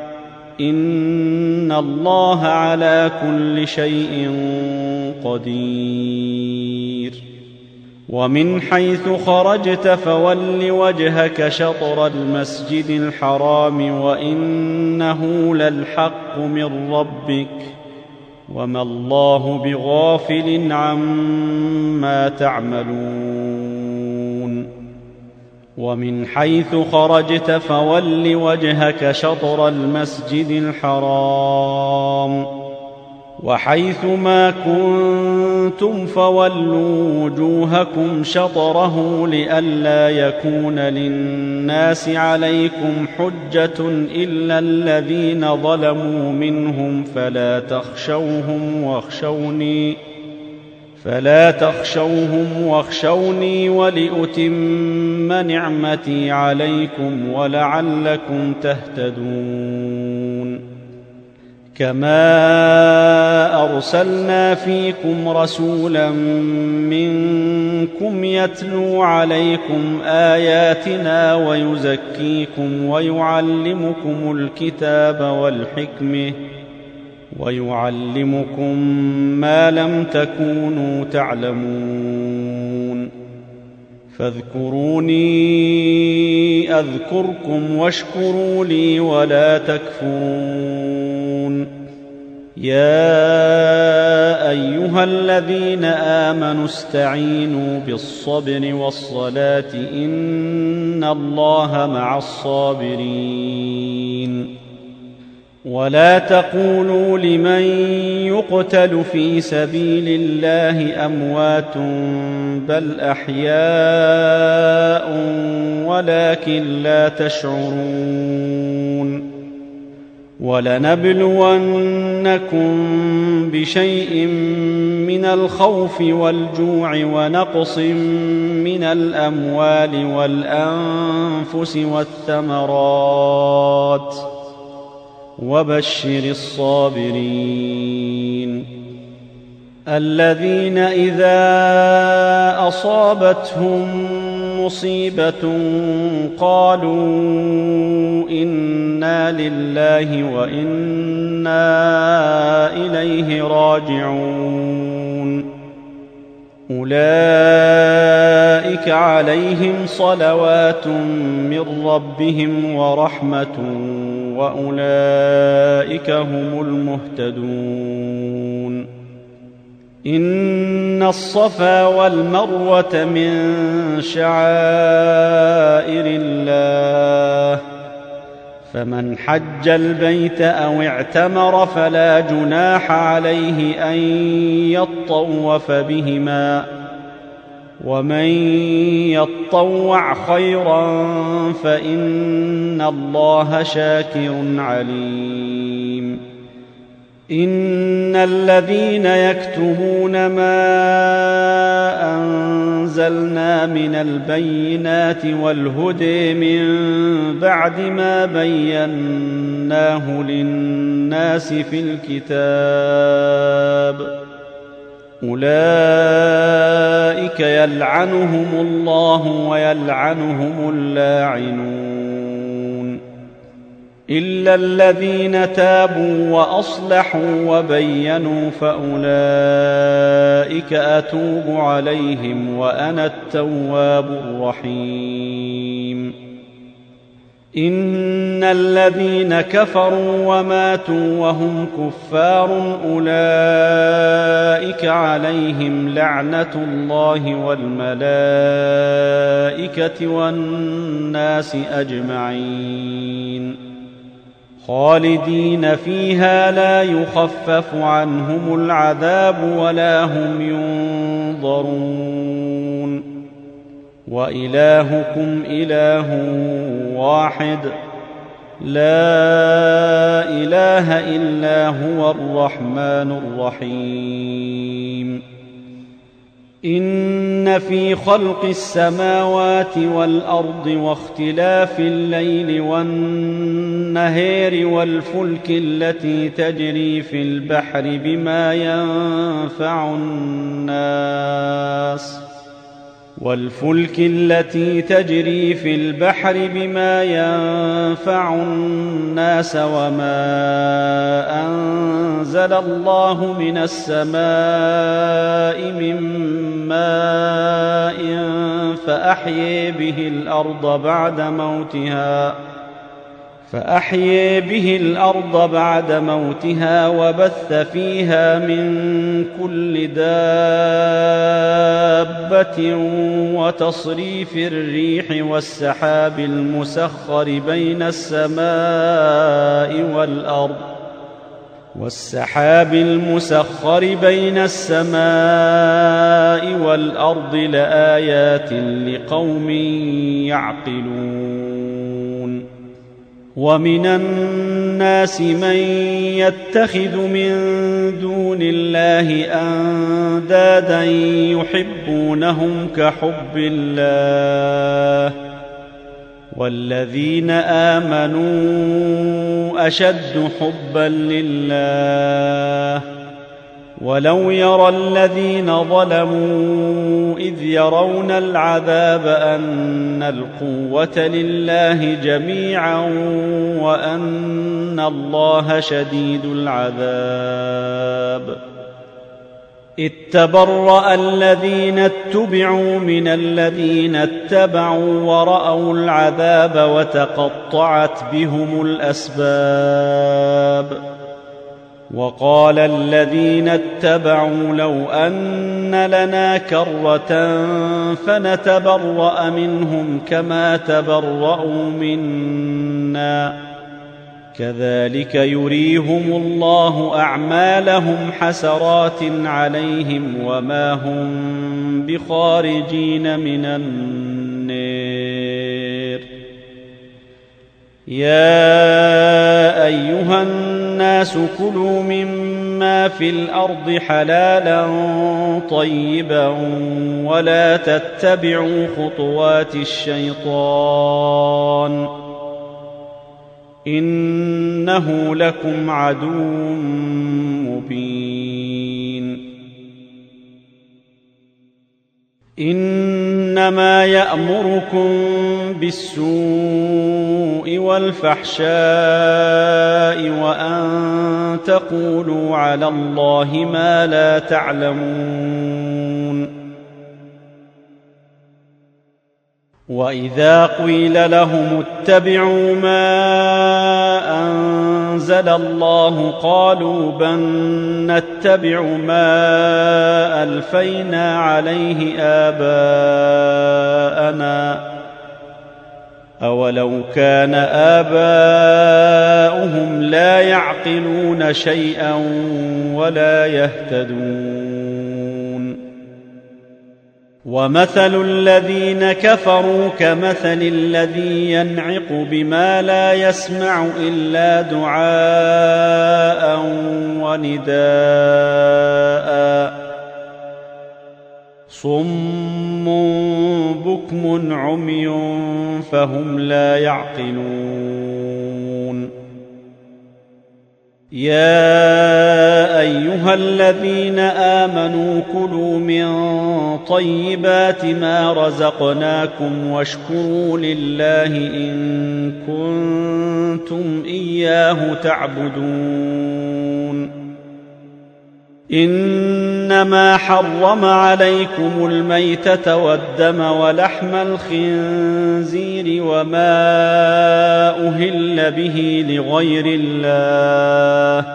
Speaker 1: إن الله على كل شيء قدير. ومن حيث خرجت فول وجهك شطر المسجد الحرام وإنه للحق من ربك وما الله بغافل عما تعملون ومن حيث خرجت فول وجهك شطر المسجد الحرام وحيث ما كنتم فولوا وجوهكم شطره لئلا يكون للناس عليكم حجة إلا الذين ظلموا منهم فلا تخشوهم واخشوني فلا تخشوهم واخشوني ولأتم نعمتي عليكم ولعلكم تهتدون كما أرسلنا فيكم رسولا منكم يتلو عليكم آياتنا ويزكيكم ويعلمكم الكتاب والحكمة ويعلمكم ما لم تكونوا تعلمون فاذكروني أذكركم واشكروا لي ولا تكفرون يا أيها الذين آمنوا استعينوا بالصبر والصلاة إن الله مع الصابرين ولا تقولوا لمن يقتل في سبيل الله أموات بل أحياء ولكن لا تشعرون ولنبلونكم بشيء من الخوف والجوع ونقص من الأموال والأنفس والثمرات وبشر الصابرين الذين إذا أصابتهم مصيبة قالوا إنا لله وإنا إليه راجعون أولئك عليهم صلوات من ربهم ورحمة وأولئك هم المهتدون إن الصفا والمروة من شعائر الله فمن حج البيت أو اعتمر فلا جناح عليه أن يطوف بهما ومن يطوع خيرا فإن الله شاكر عليم إن الذين يكتمون ما أنزلنا من البينات والهدى من بعد ما بيناه للناس في الكتاب أولئك يلعنهم الله ويلعنهم اللاعنون إلا الذين تابوا وأصلحوا وبينوا فأولئك أتوب عليهم وأنا التواب الرحيم إن الذين كفروا وماتوا وهم كفار أولئك عليهم لعنة الله والملائكة والناس أجمعين خالدين فيها لا يخفف عنهم العذاب ولا هم ينظرون وإلهكم إله واحد لا إله إلا هو الرحمن الرحيم إن في خلق السماوات والأرض واختلاف الليل والنهار والفلك التي تجري في البحر بما ينفع الناس والفلك التي تجري في البحر بما ينفع الناس وما أنزل الله من السماء من ماء فأحيي به الأرض بعد موتها فأحيي به الأرض بعد موتها وبث فيها من كل دابة وتصريف الريح والسحاب المسخر بين السماء والأرض والسحاب المسخر بين السماء والأرض لآيات لقوم يعقلون ومن الناس من يتخذ من دون الله أندادا يحبونهم كحب الله والذين آمنوا أشد حبا لله ولو يرى الذين ظلموا إذ يرون العذاب أن القوة لله جميعا وأن الله شديد العذاب إذ تبرأ الذين اتبعوا من الذين اتبعوا ورأوا العذاب وتقطعت بهم الأسباب وقال الذين اتبعوا لو أن لنا كرة فنتبرأ منهم كما تبرأوا منا كذلك يريهم الله أعمالهم حسرات عليهم وما هم بخارجين من النار يا أيها الناس كلوا مما في الأرض حلالا طيبا ولا تتبعوا خطوات الشيطان إنه لكم عدو مبين إنما يأمركم بالسوء والفحشاء وأن تقولوا على الله ما لا تعلمون وإذا قيل لهم اتبعوا ما أنزل الله قالوا بل نتبع ما ألفينا عليه آباءنا أولو كان آباؤهم لا يعقلون شيئا ولا يهتدون ومثل الذين كفروا كمثل الذي ينعق بما لا يسمع إلا دعاء ونداء صم بكم عمي فهم لا يعقلون يا أيها الذين آمنوا كلوا من طيبات ما رزقناكم واشكروا لله إن كنتم إياه تعبدون إنما حرم عليكم الميتة والدم ولحم الخنزير وما أهل به لغير الله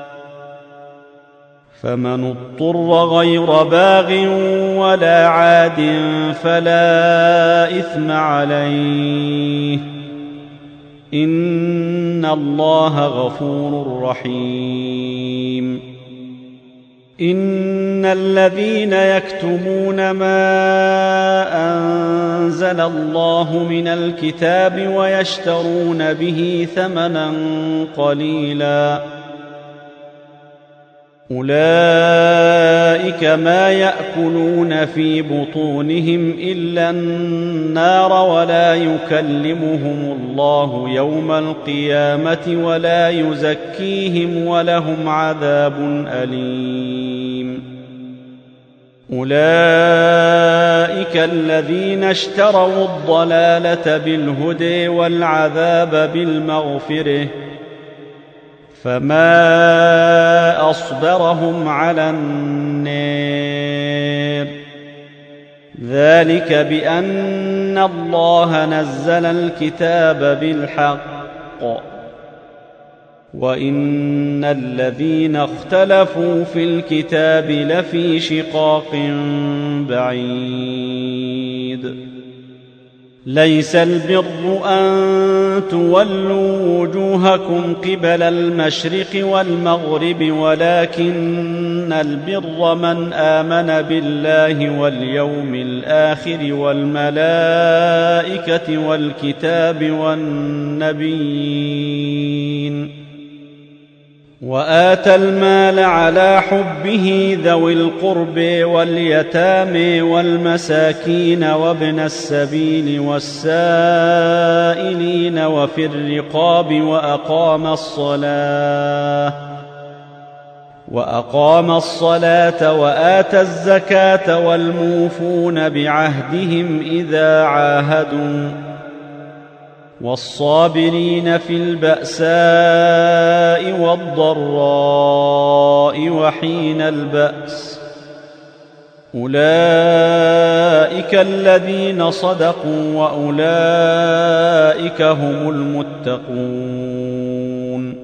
Speaker 1: فمن اضطر غير باغ ولا عاد فلا إثم عليه إن الله غفور رحيم إن الذين يكتمون ما أنزل الله من الكتاب ويشترون به ثمنا قليلا أولئك ما يأكلون في بطونهم إلا النار ولا يكلمهم الله يوم القيامة ولا يزكيهم ولهم عذاب أليم أولئك الذين اشتروا الضلالة بالهدى والعذاب بالمغفرة فما أصبرهم على النار ذلك بأن الله نزل الكتاب بالحق وإن الذين اختلفوا في الكتاب لفي شقاق بعيد ليس البر أن تولوا وجوهكم قبل المشرق والمغرب ولكن البر من آمن بالله واليوم الآخر والملائكة والكتاب والنبيين وآتى المال على حبه ذوي القرب واليتامى والمساكين وابن السبيل والسائلين وفي الرقاب وأقام الصلاة وأقام الصلاة وآتى الزكاة والموفون بعهدهم إذا عاهدوا والصابرين في البأساء والضراء وحين البأس أولئك الذين صدقوا وأولئك هم المتقون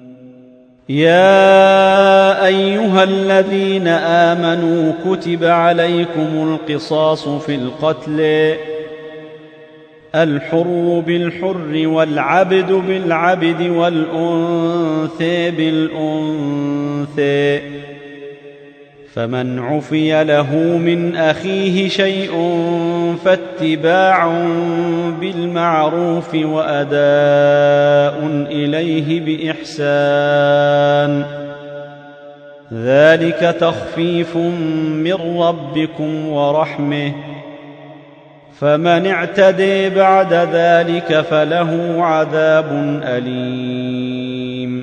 Speaker 1: يا أيها الذين آمنوا كتب عليكم القصاص في القتل الحر بالحر والعبد بالعبد والأنثى بالأنثى فمن عفي له من أخيه شيء فاتباع بالمعروف وأداء إليه بإحسان ذلك تخفيف من ربكم ورحمة فمن اعتدي بعد ذلك فله عذاب أليم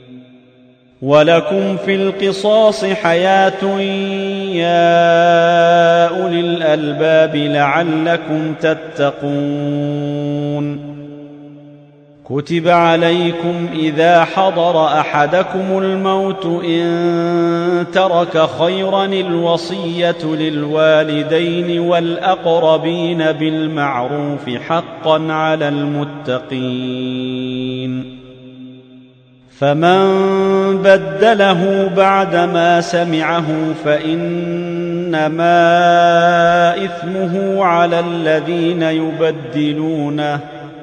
Speaker 1: ولكم في القصاص حياة يا أولي الألباب لعلكم تتقون كتب عليكم إذا حضر أحدكم الموت إن ترك خيرا الوصية للوالدين والأقربين بالمعروف حقا على المتقين فمن بدله بعدما سمعه فإنما إثمه على الذين يبدلونه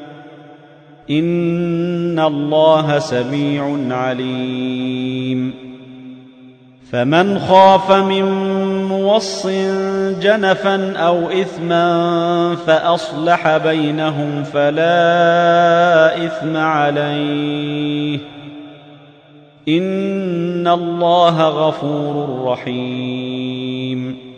Speaker 1: إن الله سميع عليم فمن خاف من موص جنفا أو إثما فأصلح بينهم فلا إثم عليه إن الله غفور رحيم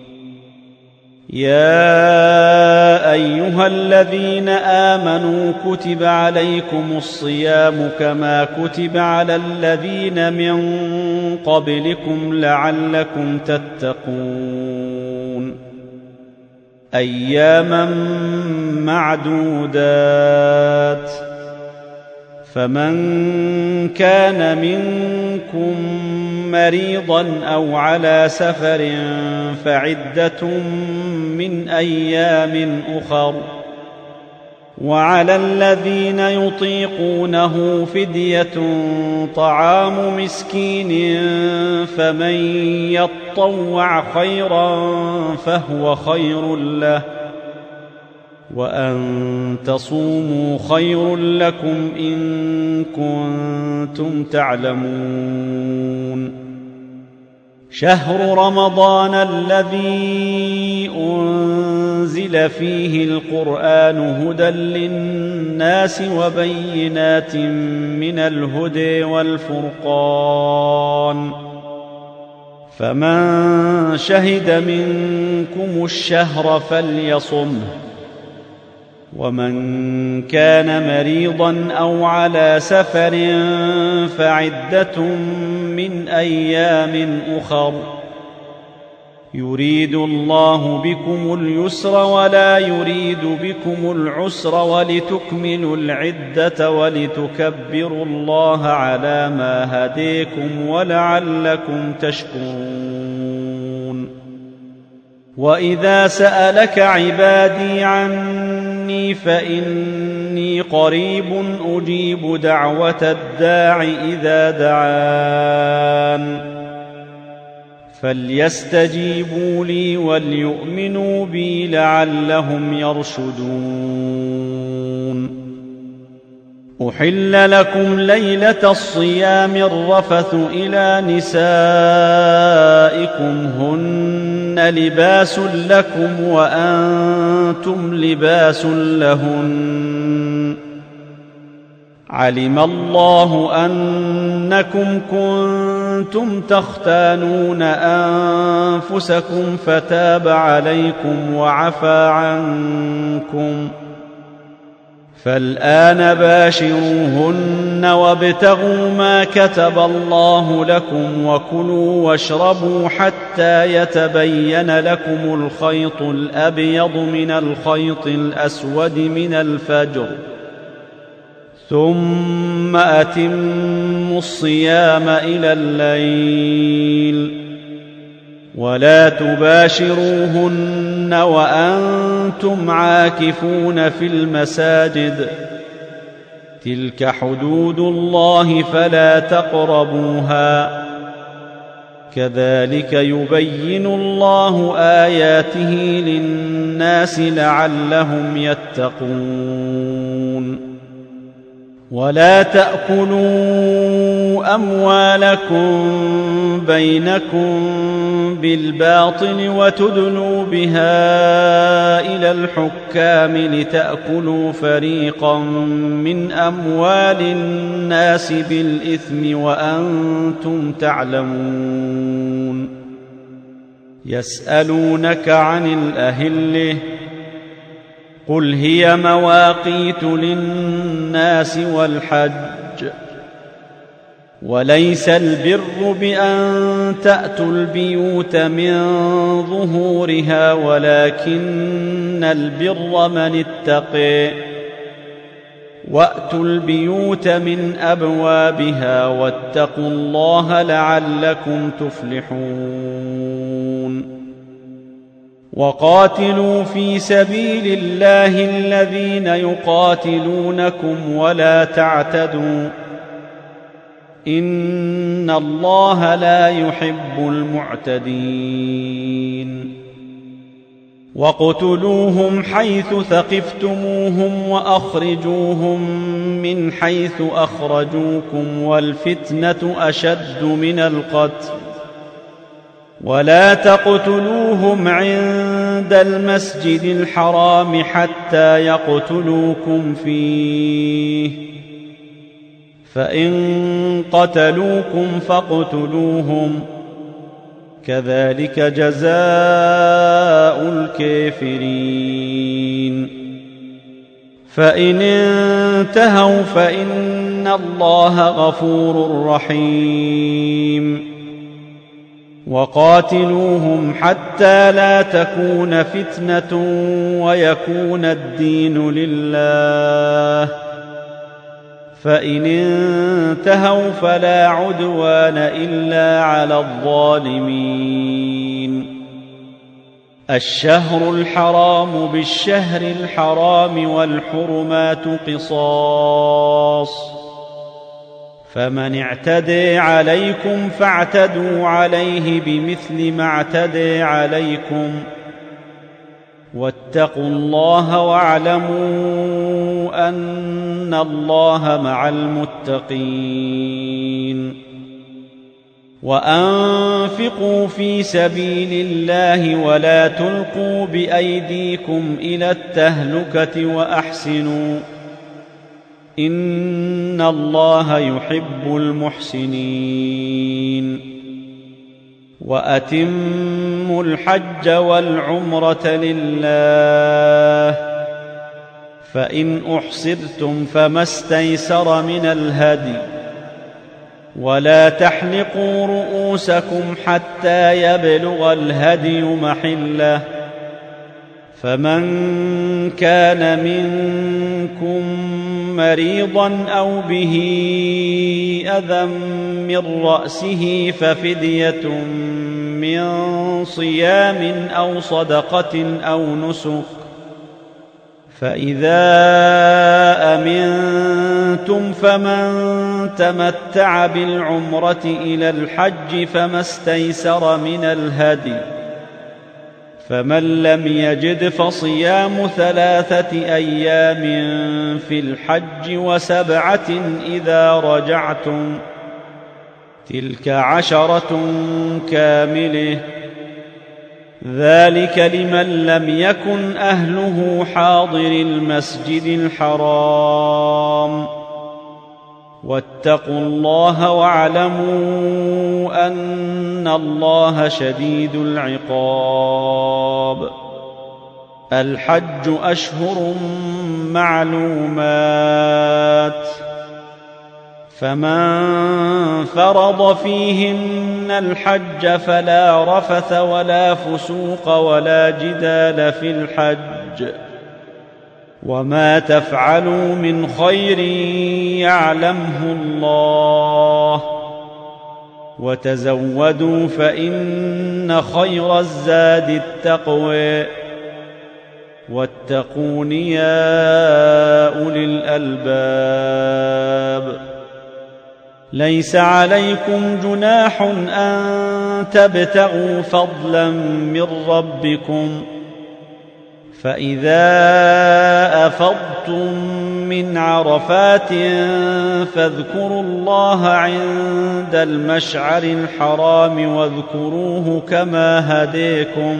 Speaker 1: يا أيها الذين آمنوا كتب عليكم الصيام كما كتب على الذين من قبلكم لعلكم تتقون أياما معدودات فمن كان منكم مريضا أو على سفر فعدة من أيام أخر وعلى الذين يطيقونه فدية طعام مسكين فمن يطوع خيرا فهو خير له وأن تصوموا خير لكم إن كنتم تعلمون شهر رمضان الذي أنزل فيه القرآن هدى للناس وبينات من الهدى والفرقان فمن شهد منكم الشهر فليصمه ومن كان مريضا أو على سفر فعدة من أيام أخر يريد الله بكم اليسر ولا يريد بكم العسر ولتكملوا العدة ولتكبروا الله على ما هديكم ولعلكم تشكرون. وإذا سألك عبادي عني فإني قريب أجيب دعوة الداع إذا دعان فليستجيبوا لي وليؤمنوا بي لعلهم يرشدون. أحل لكم ليلة الصيام الرفث إلى نسائكم هن لباس لكم وأنتم لباس لهن علم الله أنكم كنتم تختانون أنفسكم فتاب عليكم وعفى عنكم فالآن باشروهن وابتغوا ما كتب الله لكم وكلوا واشربوا حتى يتبين لكم الخيط الأبيض من الخيط الأسود من الفجر ثم أتموا الصيام إلى الليل ولا تباشروهن وأنتم عاكفون في المساجد تلك حدود الله فلا تقربوها كذلك يبين الله آياته للناس لعلهم يتقون. ولا تأكلوا أموالكم بينكم بالباطل وتدلوا بها إلى الحكام لتأكلوا فريقا من أموال الناس بالإثم وأنتم تعلمون. يسألونك عن الأهلة قل هي مواقيت للناس والحج وليس البر بأن تأتوا البيوت من ظهورها ولكن البر من اتقي وأتوا البيوت من أبوابها واتقوا الله لعلكم تفلحون. وقاتلوا في سبيل الله الذين يقاتلونكم ولا تعتدوا إن الله لا يحب المعتدين. واقتلوهم حيث ثقفتموهم وأخرجوهم من حيث أخرجوكم والفتنة أشد من القتل ولا تقتلوهم عند المسجد الحرام حتى يقتلوكم فيه فإن قتلوكم فاقتلوهم كذلك جزاء الكافرين. فإن انتهوا فإن الله غفور رحيم. وقاتلوهم حتى لا تكون فتنة ويكون الدين لله فإن انتهوا فلا عدوان إلا على الظالمين. الشهر الحرام بالشهر الحرام والحرمات قصاص فمن اعتدي عليكم فاعتدوا عليه بمثل ما اعتدي عليكم واتقوا الله واعلموا أن الله مع المتقين. وأنفقوا في سبيل الله ولا تلقوا بأيديكم إلى التهلكة وأحسنوا إن الله يحب المحسنين. وأتموا الحج والعمرة لله فإن أحصرتم فما استيسر من الهدي ولا تحلقوا رؤوسكم حتى يبلغ الهدي محله، فمن كان منكم مريضا أو به أذى من رأسه ففدية من صيام أو صدقة أو نسك، فإذا أمنتم فمن تمتع بالعمرة إلى الحج فما استيسر من الهدي، فمن لم يجد فصيام ثلاثة أيام في الحج وسبعة إذا رجعتم، تلك عشرة كاملة، ذلك لمن لم يكن أهله حاضر المسجد الحرام. واتقوا الله واعلموا أن الله شديد العقاب. الحج أشهر معلومات، فمن فرض فيهن الحج فلا رفث ولا فسوق ولا جدال في الحج، وما تفعلوا من خير يعلمه الله، وتزودوا فإن خير الزاد التقوى، واتقون يا أولي الألباب. ليس عليكم جناح أن تبتغوا فضلا من ربكم، فإذا أفضتم من عرفات فاذكروا الله عند المشعر الحرام واذكروه كما هديكم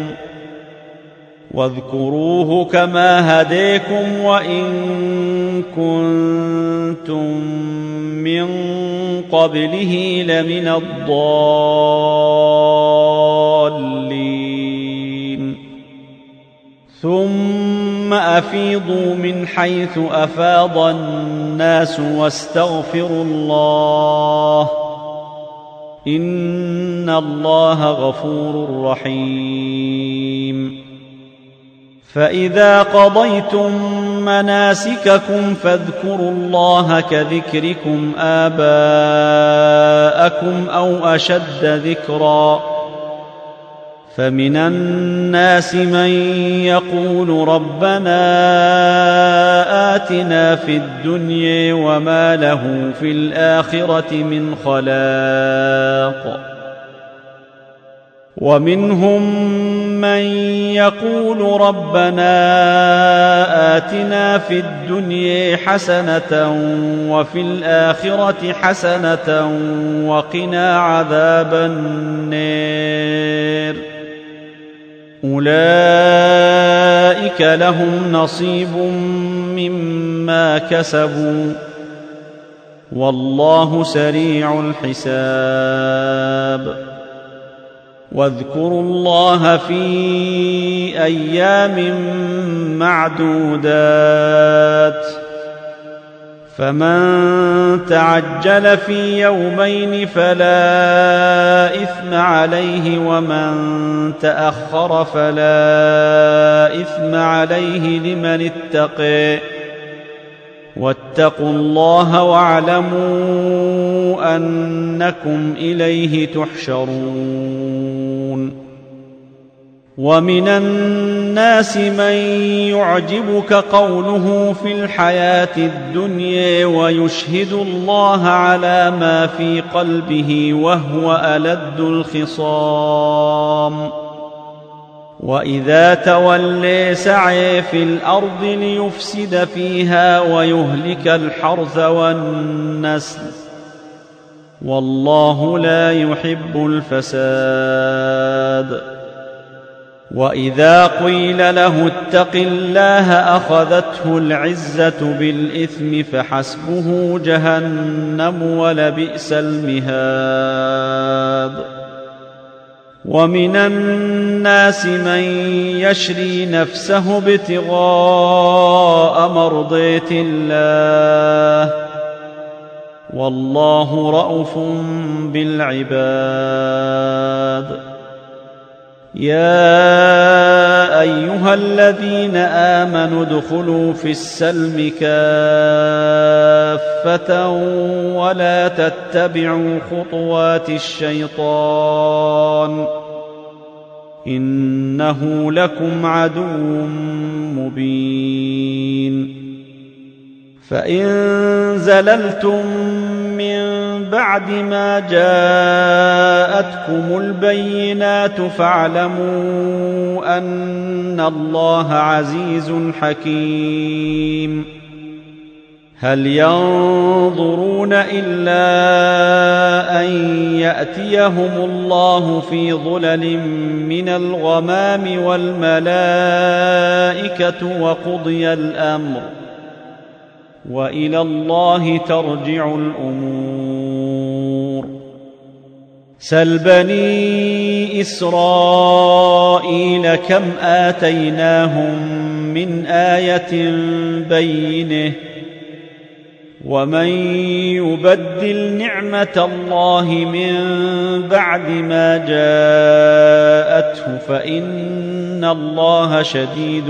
Speaker 1: واذكروه كما هديكم وإن كنتم من قبله لمن الضالين. ثم أفيضوا من حيث أفاض الناس واستغفروا الله، إن الله غفور رحيم. فإذا قضيتم مناسككم فاذكروا الله كذكركم آباءكم أو أشد ذكرا، فمن الناس من يقول ربنا آتنا في الدنيا وما له في الآخرة من خلاق، ومنهم من يقول ربنا آتنا في الدنيا حسنة وفي الآخرة حسنة وقنا عذاب النار. أولئك لهم نصيب مما كسبوا والله سريع الحساب. واذكروا الله في أيام معدودات، فمن تعجل في يومين فلا إثم عليه ومن تأخر فلا إثم عليه لمن اتقى، واتقوا الله واعلموا أنكم إليه تحشرون. ومن الناس من يعجبك قوله في الحياة الدنيا ويشهد الله على ما في قلبه وهو ألد الخصام، وإذا تولي سعي في الأرض ليفسد فيها ويهلك الحرث والنسل، والله لا يحب الفساد. وإذا قيل له اتق الله أخذته العزة بالإثم فحسبه جهنم ولبئس المهاد. ومن الناس من يشري نفسه ابتغاء مرضات الله، والله رءوف بالعباد. يا أيها الذين آمنوا ادخلوا في السلم كافة ولا تتبعوا خطوات الشيطان إنه لكم عدو مبين. فإن زللتم من بعد ما جاءتكم البينات فاعلموا أن الله عزيز حكيم. هل ينظرون إلا أن يأتيهم الله في ظلل من الغمام والملائكة وقضي الأمر وإلى الله ترجع الأمور. سل بني إسرائيل كم آتيناهم من آية بينة ومن يبدل نعمة الله من بعد ما جاءته فإن الله شديد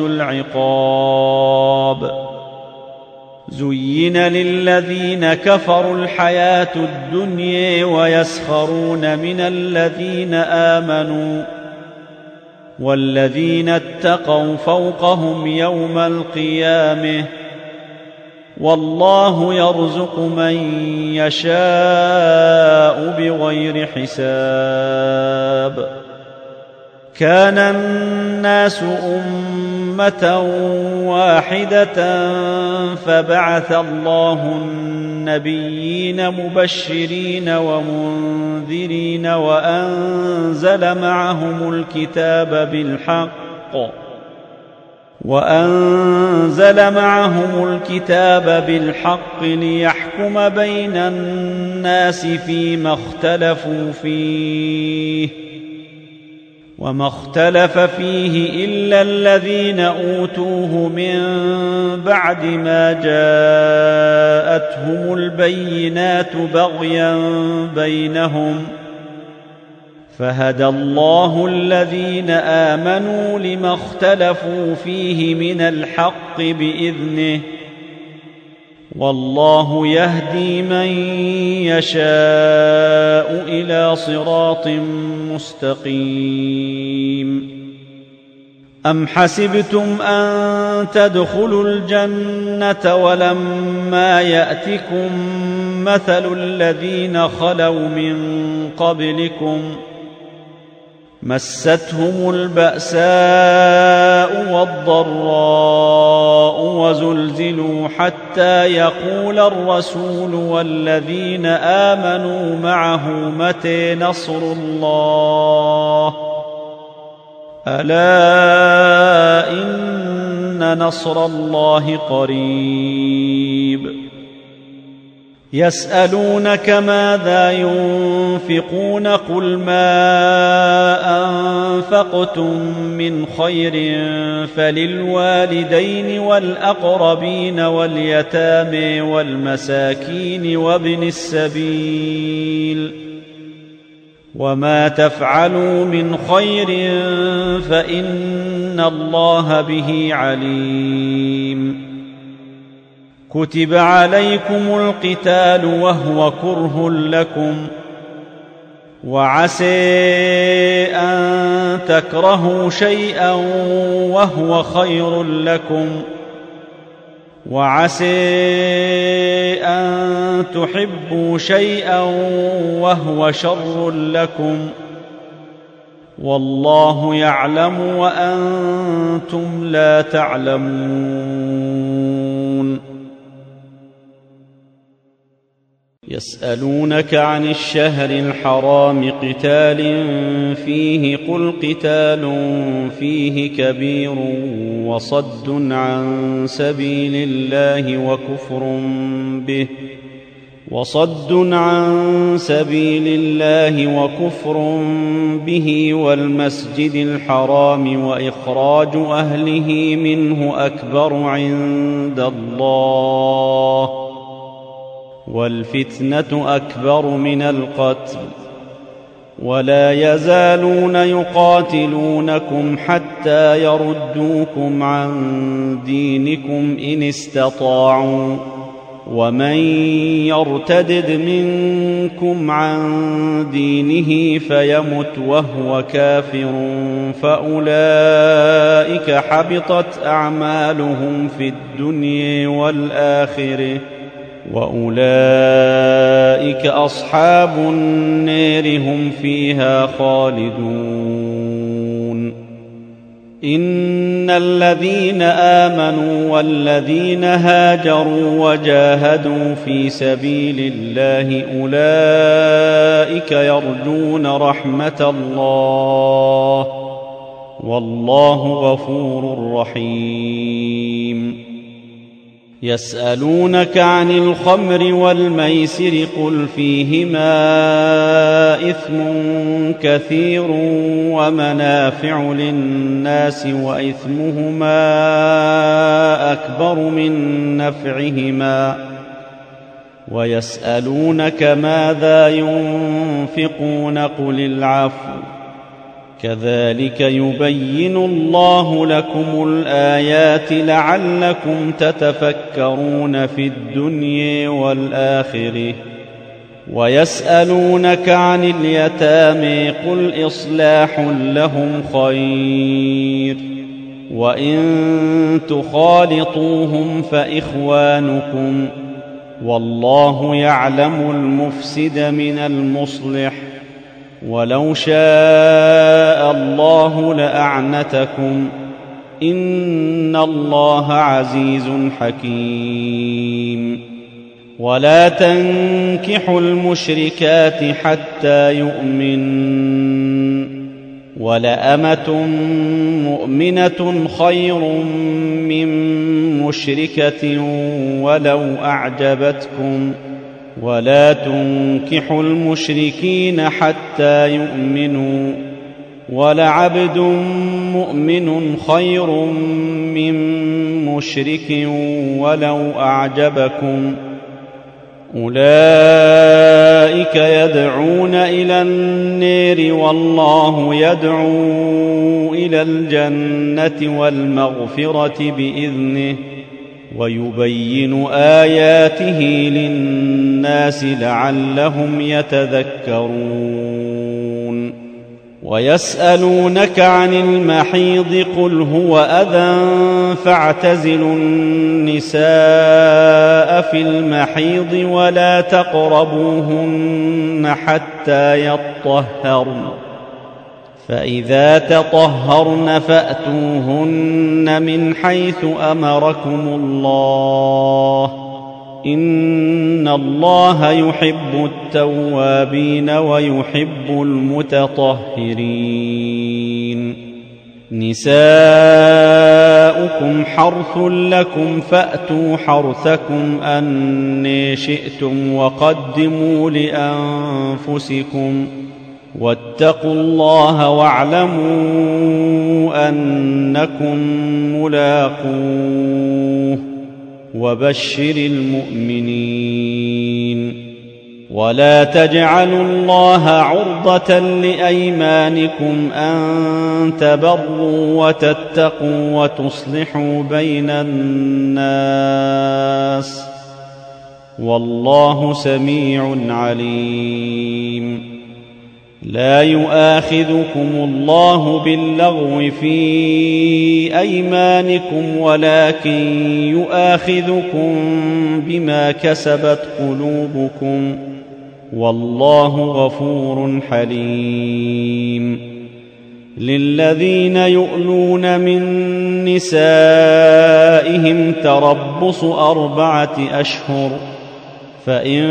Speaker 1: العقاب. زين للذين كفروا الحياة الدنيا ويسخرون من الذين آمنوا والذين اتقوا فوقهم يوم القيامة والله يرزق من يشاء بغير حساب. كان الناس أمة واحدة فبعث الله النبيين مبشرين ومنذرين وأنزل معهم الكتاب بالحق وأنزل معهم الكتاب بالحق ليحكم بين الناس فيما اختلفوا فيه وما اختلف فيه إلا الذين أوتوه من بعد ما جاءتهم البينات بغيا بينهم فهدى الله الذين آمنوا لما اختلفوا فيه من الحق بإذنه والله يهدي من يشاء إلى صراط مستقيم. أم حسبتم أن تدخلوا الجنة ولما يأتكم مثل الذين خلوا من قبلكم مستهم البأساء والضراء وزلزلوا حتى يقول الرسول والذين آمنوا معه متى نصر الله ألا إن نصر الله قريب. يسألونك ماذا ينفقون قل ما أنفقتم من خير فللوالدين والأقربين واليتامى والمساكين وابن السبيل وما تفعلوا من خير فإن الله به عليم. كتب عليكم القتال وهو كره لكم وعسى أن تكرهوا شيئا وهو خير لكم وعسى أن تحبوا شيئا وهو شر لكم والله يعلم وأنتم لا تعلمون. يسألونك عن الشهر الحرام قتال فيه قل قتال فيه كبير وصد عن سبيل الله وكفر به وصد عن سبيل الله وكفر به والمسجد الحرام وإخراج أهله منه أكبر عند الله والفتنة أكبر من القتل ولا يزالون يقاتلونكم حتى يردوكم عن دينكم إن استطاعوا ومن يرتدد منكم عن دينه فيمت وهو كافر فأولئك حبطت أعمالهم في الدنيا والآخرة وأولئك أصحاب النار هم فيها خالدون. إن الذين آمنوا والذين هاجروا وجاهدوا في سبيل الله أولئك يرجون رحمة الله والله غفور رحيم. يسألونك عن الخمر والميسر قل فيهما إثم كثير ومنافع للناس وإثمهما أكبر من نفعهما ويسألونك ماذا ينفقون قل العفو كذلك يبين الله لكم الآيات لعلكم تتفكرون في الدنيا والآخرة. ويسألونك عن اليتامى قل إصلاح لهم خير وإن تخالطوهم فإخوانكم والله يعلم المفسد من المصلح ولو شاء الله لأعنتكم إن الله عزيز حكيم. ولا تنكحوا المشركات حتى يؤمن ولأمة مؤمنة خير من مشركة ولو أعجبتكم ولا تنكحوا المشركين حتى يؤمنوا ولعبد مؤمن خير من مشرك ولو أعجبكم أولئك يدعون إلى النار والله يدعو إلى الجنة والمغفرة بإذنه ويبين آياته للناس لعلهم يتذكرون. ويسألونك عن المحيض قل هو أذى فاعتزلوا النساء في المحيض ولا تقربوهن حتى يطهرن فإذا تطهرن فأتوهن من حيث أمركم الله إن الله يحب التوابين ويحب المتطهرين. نساؤكم حرث لكم فأتوا حرثكم أن شئتم وقدموا لأنفسكم واتقوا الله واعلموا أنكم ملاقوه وبشر المؤمنين. ولا تجعلوا الله عرضة لأيمانكم أن تبروا وتتقوا وتصلحوا بين الناس والله سميع عليم. لا يؤاخذكم الله باللغو في أيمانكم ولكن يؤاخذكم بما كسبت قلوبكم والله غفور حليم. للذين يؤلون من نسائهم تربص أربعة أشهر فإن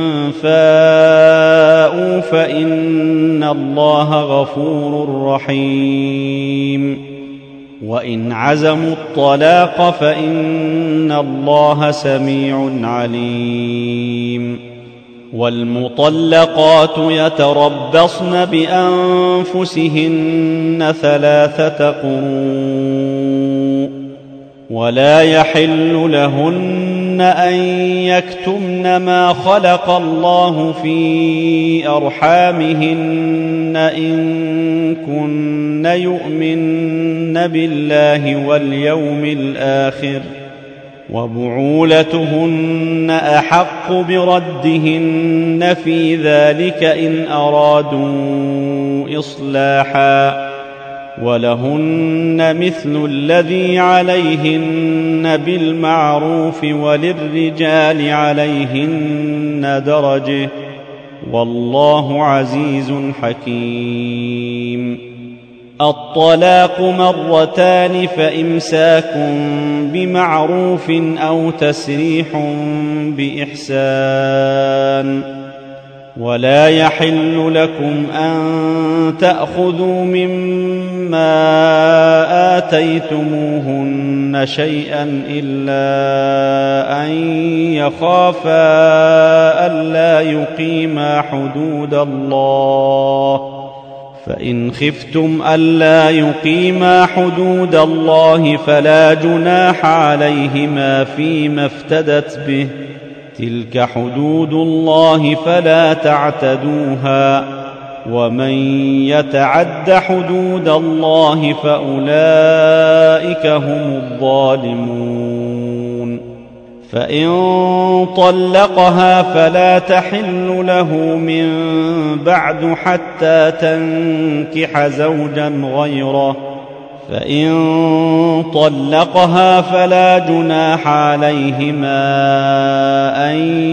Speaker 1: فاءوا فإن الله غفور رحيم. وإن عزموا الطلاق فإن الله سميع عليم. والمطلقات يتربصن بأنفسهن ثلاثة قروء ولا يحل لهن أن يكتمن ما خلق الله في أرحامهن إن كن يؤمن بالله واليوم الآخر وبعولتهن أحق بردهن في ذلك إن أرادوا إصلاحا ولهن مثل الذي عليهن بالمعروف وللرجال عليهن درجة والله عزيز حكيم. الطلاق مرتان فإمساك بمعروف أو تسريح بإحسان ولا يحل لكم أن تأخذوا مما آتيتموهن شيئا إلا أن يخافا ألا يقيما حدود الله فإن خفتم ألا يقيما حدود الله فلا جناح عليهما فيما افتدت به تلك حدود الله فلا تعتدوها ومن يتعد حدود الله فأولئك هم الظالمون. فإن طلقها فلا تحل له من بعد حتى تنكح زوجا غيره فإن طلقها فلا جناح عليهما أن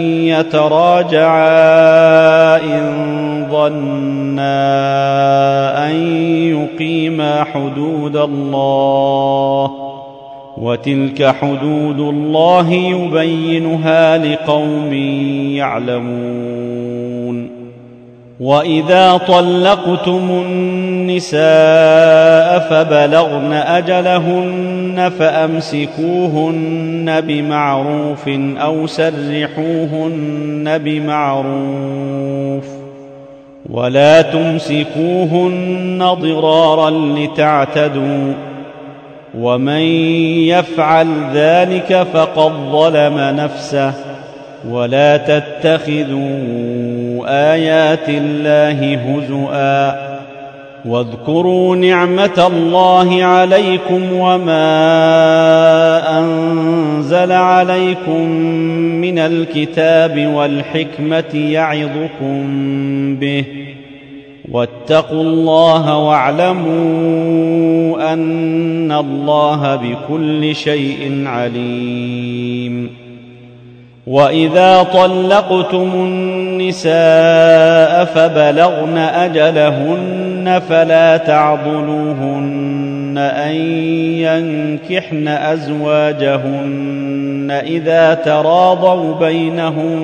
Speaker 1: يتراجعا إن ظنا أن يقيما حدود الله وتلك حدود الله يبينها لقوم يعلمون. وإذا طلقتم النساء فبلغن أجلهن فأمسكوهن بمعروف أو سرحوهن بمعروف ولا تمسكوهن ضرارا لتعتدوا ومن يفعل ذلك فقد ظلم نفسه ولا تتخذوا آيات الله هزؤا واذكروا نعمة الله عليكم وما أنزل عليكم من الكتاب والحكمة يعظكم به واتقوا الله واعلموا أن الله بكل شيء عليم. وإذا طلقتم النساء فبلغن أجلهن فلا تعضلوهن أن ينكحن أزواجهن إذا تراضوا بينهم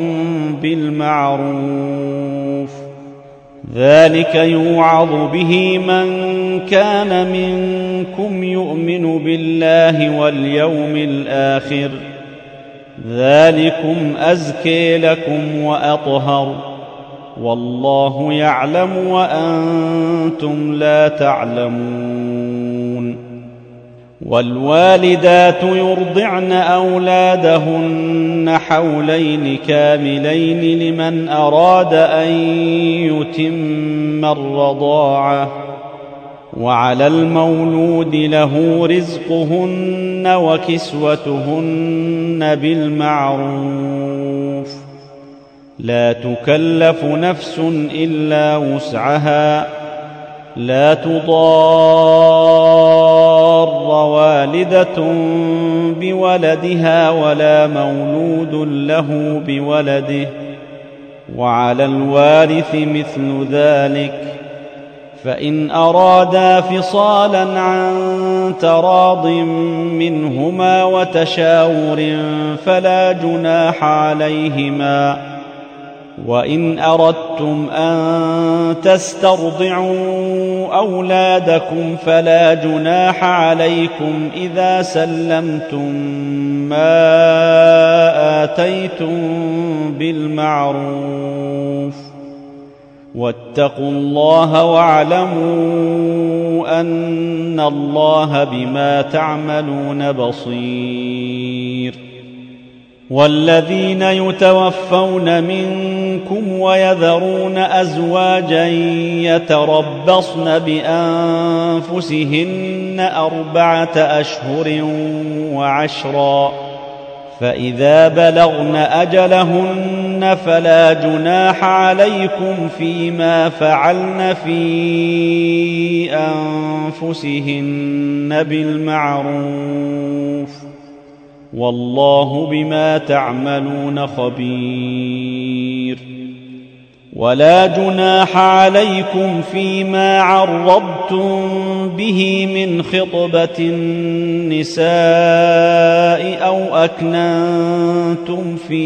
Speaker 1: بالمعروف ذلك يوعظ به من كان منكم يؤمن بالله واليوم الآخر ذلكم أزكي لكم وأطهر والله يعلم وأنتم لا تعلمون. والوالدات يرضعن أولادهن حولين كاملين لمن أراد أن يتم الرضاعة وعلى المولود له رزقهن وكسوتهن بالمعروف لا تكلف نفس إلا وسعها لا تضار والدة بولدها ولا مولود له بولده وعلى الوارث مثل ذلك فإن أرادا فصالا عن تراض منهما وتشاور فلا جناح عليهما وإن أردتم أن تسترضعوا أولادكم فلا جناح عليكم إذا سلمتم ما آتيتم بالمعروف واتقوا الله واعلموا أن الله بما تعملون بصير. والذين يتوفون منكم ويذرون أزواجا يتربصن بأنفسهن أربعة أشهر وعشرا فإذا بلغن أجلهن فلا جناح عليكم فيما فعلن في أنفسهن بالمعروف والله بما تعملون خبير. ولا جناح عليكم فيما عرضتم به من خطبة النساء أو أكننتم في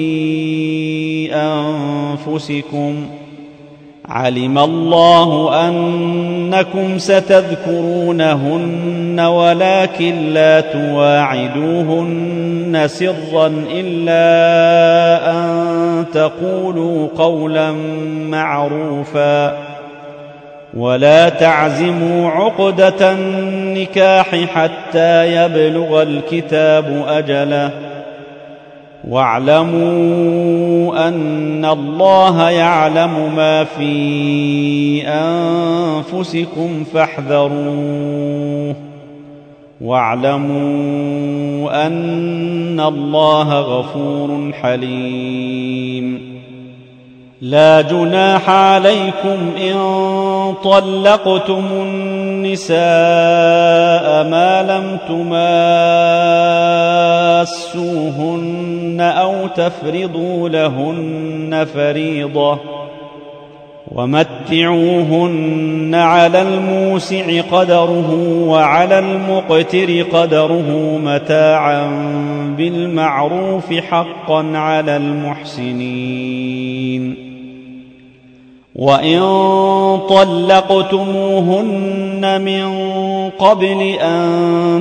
Speaker 1: أنفسكم علم الله أنكم ستذكرونهن ولكن لا تواعدوهن سرا إلا أن تقولوا قولا معروفا ولا تعزموا عقدة النكاح حتى يبلغ الكتاب أجله واعلموا أن الله يعلم ما في أنفسكم فاحذروه واعلموا أن الله غفور حليم. لا جناح عليكم إن طلقتم النساء ما لم تماسوهن أو تفرضوا لهن فريضة ومتعوهن على الموسع قدره وعلى المقتر قدره متاعا بالمعروف حقا على المحسنين. وإن طلقتموهن من قبل أن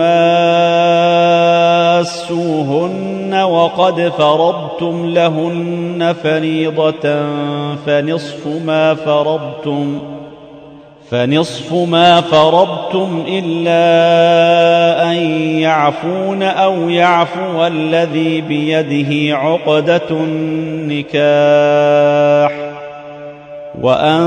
Speaker 1: تماسوهن وقد فرضتم لهن فريضة فنصف ما فرضتم فنصف ما فرضتم إلا أن يعفون أو يعفو الذي بيده عقدة النكاح وأن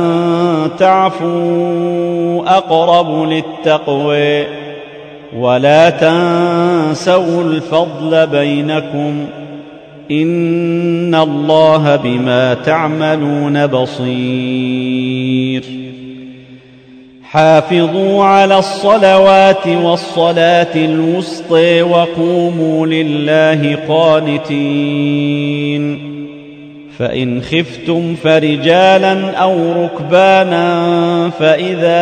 Speaker 1: تعفوا أقرب للتقوى ولا تنسوا الفضل بينكم إن الله بما تعملون بصير. حافظوا على الصلوات والصلاة الوسطى وقوموا لله قانتين. فإن خفتم فرجالا أو ركبانا فإذا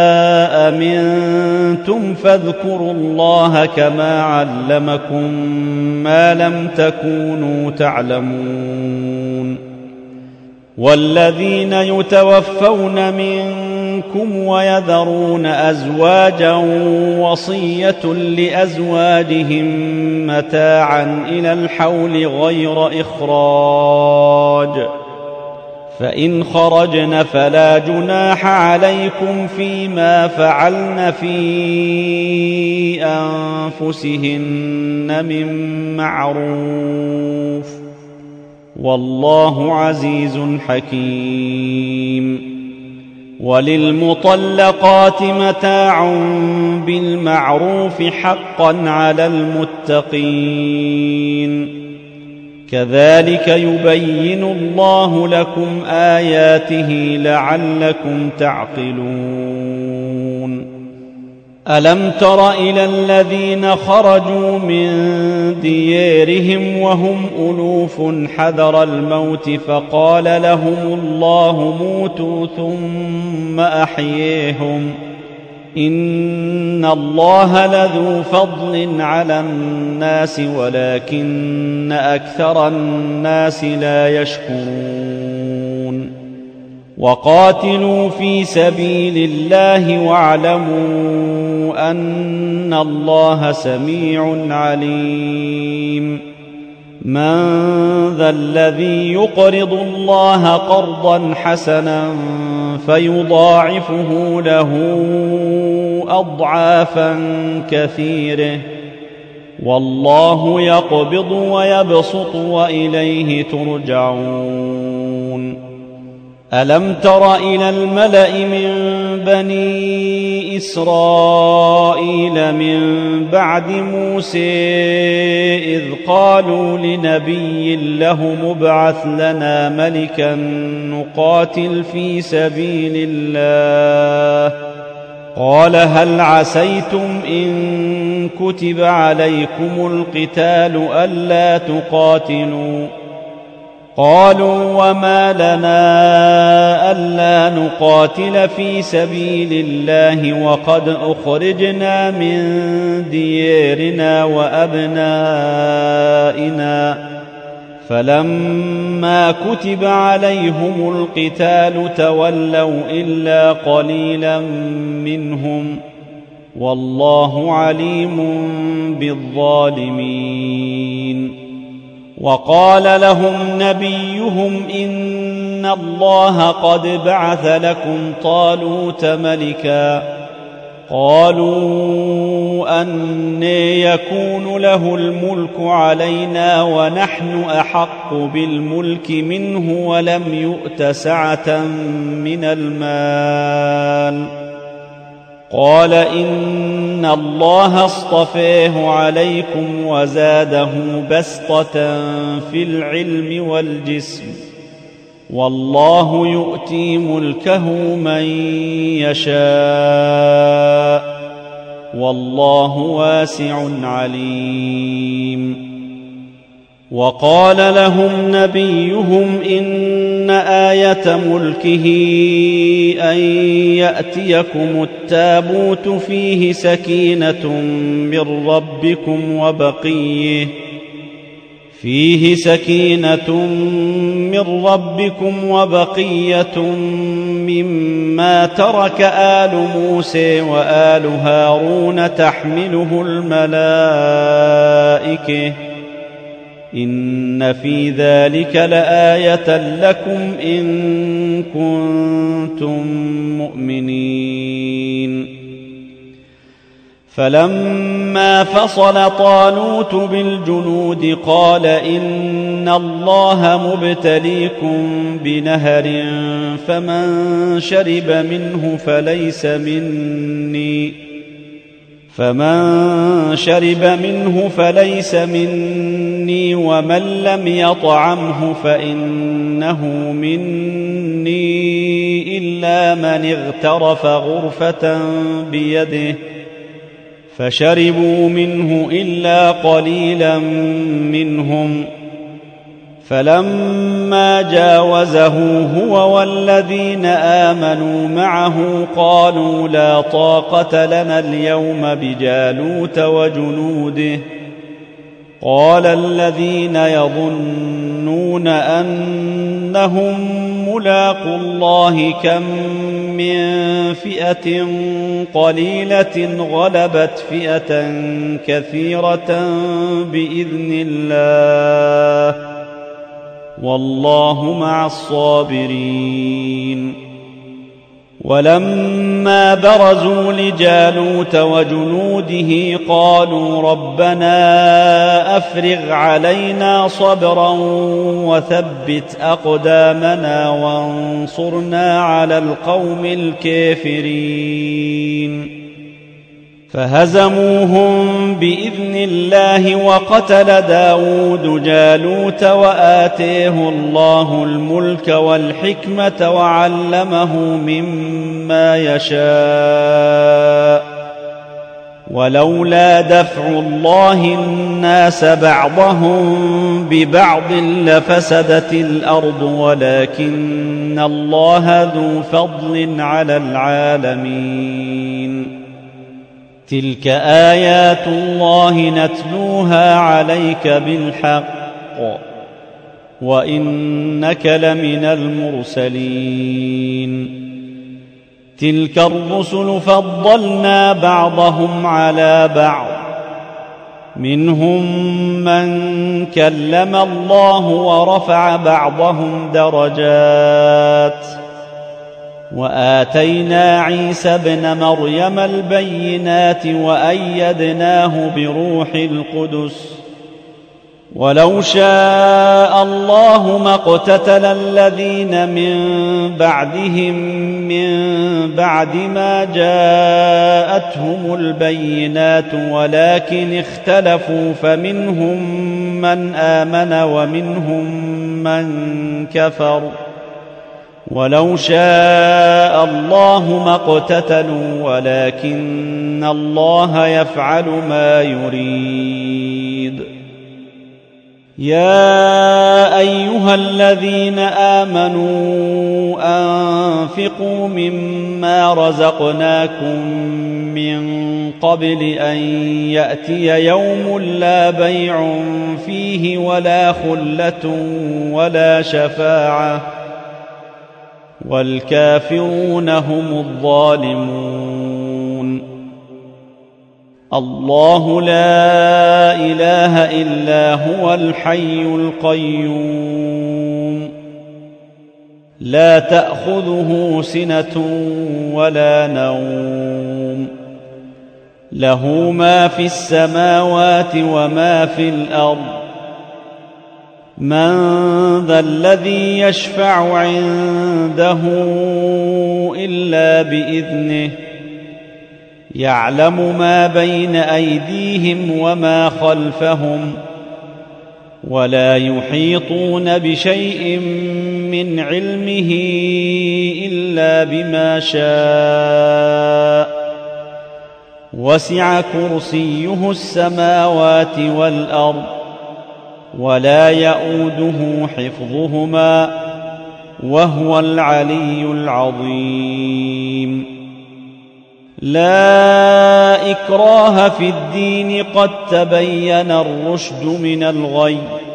Speaker 1: أمنتم فاذكروا الله كما علمكم ما لم تكونوا تعلمون. والذين يتوفون منكم ويذرون أزواجا وصية لأزواجهم متاعا إلى الحول غير إخراج فإن خرجن فلا جناح عليكم فيما فعلن في أنفسهن من معروف والله عزيز حكيم. وللمطلقات متاع بالمعروف حقا على المتقين. كذلك يبين الله لكم آياته لعلكم تعقلون. ألم تر إلى الذين خرجوا من ديارهم وهم ألوف حذر الموت فقال لهم الله موتوا ثم أحييهم إن الله لذو فضل على الناس ولكن أكثر الناس لا يشكرون. وقاتلوا في سبيل الله واعلموا أن الله سميع عليم. من ذا الذي يقرض الله قرضا حسنا فيضاعفه له أضعافا كثيرة والله يقبض ويبسط وإليه ترجعون. ألم تر إلى الملأ من بني إسرائيل من بعد موسى إذ قالوا لنبي له ابعث لنا ملكا نقاتل في سبيل الله قال هل عسيتم إن كتب عليكم القتال ألا تقاتلوا قالوا وما لنا ألا نقاتل في سبيل الله وقد أخرجنا من ديارنا وأبنائنا فلما كتب عليهم القتال تولوا إلا قليلا منهم والله عليم بالظالمين. وقال لهم نبيهم إن الله قد بعث لكم طالوت ملكا قالوا أنى يكون له الملك علينا ونحن أحق بالملك منه ولم يؤت سعة من المال قال إن الله اصطفاه عليكم وزاده بسطة في العلم والجسم والله يؤتي ملكه من يشاء والله واسع عليم. وقال لهم نبيهم إن آية ملكه أن يأتيكم التابوت فيه سكينة من ربكم وبقية فيه سكينة من ربكم وبقية مما ترك آل موسى وآل هارون تحمله الملائكة إن في ذلك لآية لكم إن كنتم مؤمنين. فلما فصل طالوت بالجنود قال إن الله مبتليكم بنهر فمن شرب منه فليس مني فمن شرب منه فليس مني ومن لم يطعمه فإنه مني إلا من اغترف غرفة بيده فشربوا منه إلا قليلا منهم فلما جاوزه هو والذين آمنوا معه قالوا لا طاقة لنا اليوم بجالوت وجنوده قال الذين يظنون أنهم ملاقو الله كم من فئة قليلة غلبت فئة كثيرة بإذن الله والله مع الصابرين. ولما برزوا لجالوت وجنوده قالوا ربنا أفرغ علينا صبرا وثبت أقدامنا وانصرنا على القوم الكافرين فهزموهم بإذن الله وقتل داود جالوت وآتيه الله الملك والحكمة وعلمه مما يشاء ولولا دفع الله الناس بعضهم ببعض لفسدت الأرض ولكن الله ذو فضل على العالمين. تلك آيات الله نتلوها عليك بالحق وإنك لمن المرسلين. تلك الرسل فضلنا بعضهم على بعض منهم من كلم الله ورفع بعضهم درجات وآتينا عيسى ابن مريم البينات وأيدناه بروح القدس ولو شاء الله ما اقتتل الذين من بعدهم من بعد ما جاءتهم البينات ولكن اختلفوا فمنهم من آمن ومنهم من كفر ولو شاء الله ما اقتتلوا ولكن الله يفعل ما يريد. يا أيها الذين آمنوا أنفقوا مما رزقناكم من قبل أن يأتي يوم لا بيع فيه ولا خلة ولا شفاعة والكافرون هم الظالمون. الله لا إله إلا هو الحي القيوم لا تأخذه سنة ولا نوم له ما في السماوات وما في الأرض من ذا الذي يشفع عنده إلا بإذنه يعلم ما بين أيديهم وما خلفهم ولا يحيطون بشيء من علمه إلا بما شاء وسع كرسيه السماوات والأرض ولا يؤوده حفظهما وهو العلي العظيم. لا إكراه في الدين قد تبين الرشد من الغي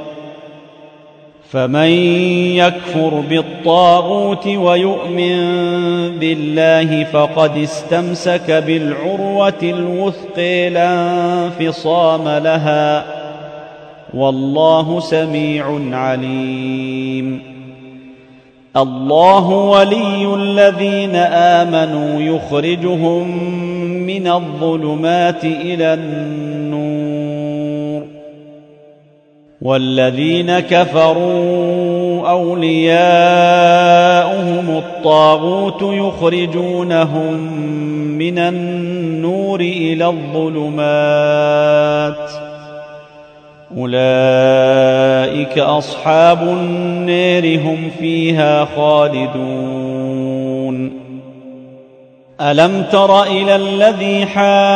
Speaker 1: فمن يكفر بالطاغوت ويؤمن بالله فقد استمسك بالعروة الوثقى لا انفصام لها والله سميع عليم. الله ولي الذين آمنوا يخرجهم من الظلمات إلى النور والذين كفروا أولياؤهم الطاغوت يخرجونهم من النور إلى الظلمات أولئك أصحاب النار هم فيها خالدون. ألم تر إلى الذي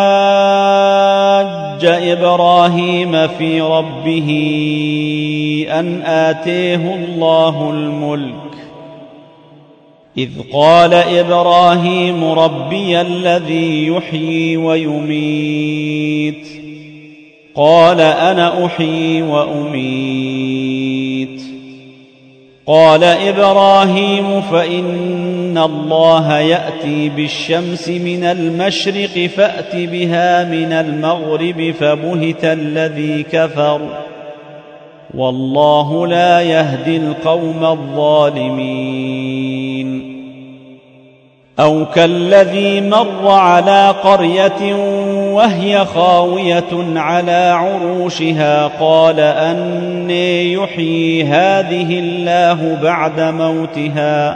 Speaker 1: حاج إبراهيم في ربه أن آتيه الله الملك إذ قال إبراهيم ربي الذي يحيي ويميت قال أنا أحيي وأميت قال إبراهيم فإن الله يأتي بالشمس من المشرق فأت بها من المغرب فبهت الذي كفر والله لا يهدي القوم الظالمين. أو كالذي مر على قرية وهي خاوية على عروشها قال أنى يحيي هذه الله بعد موتها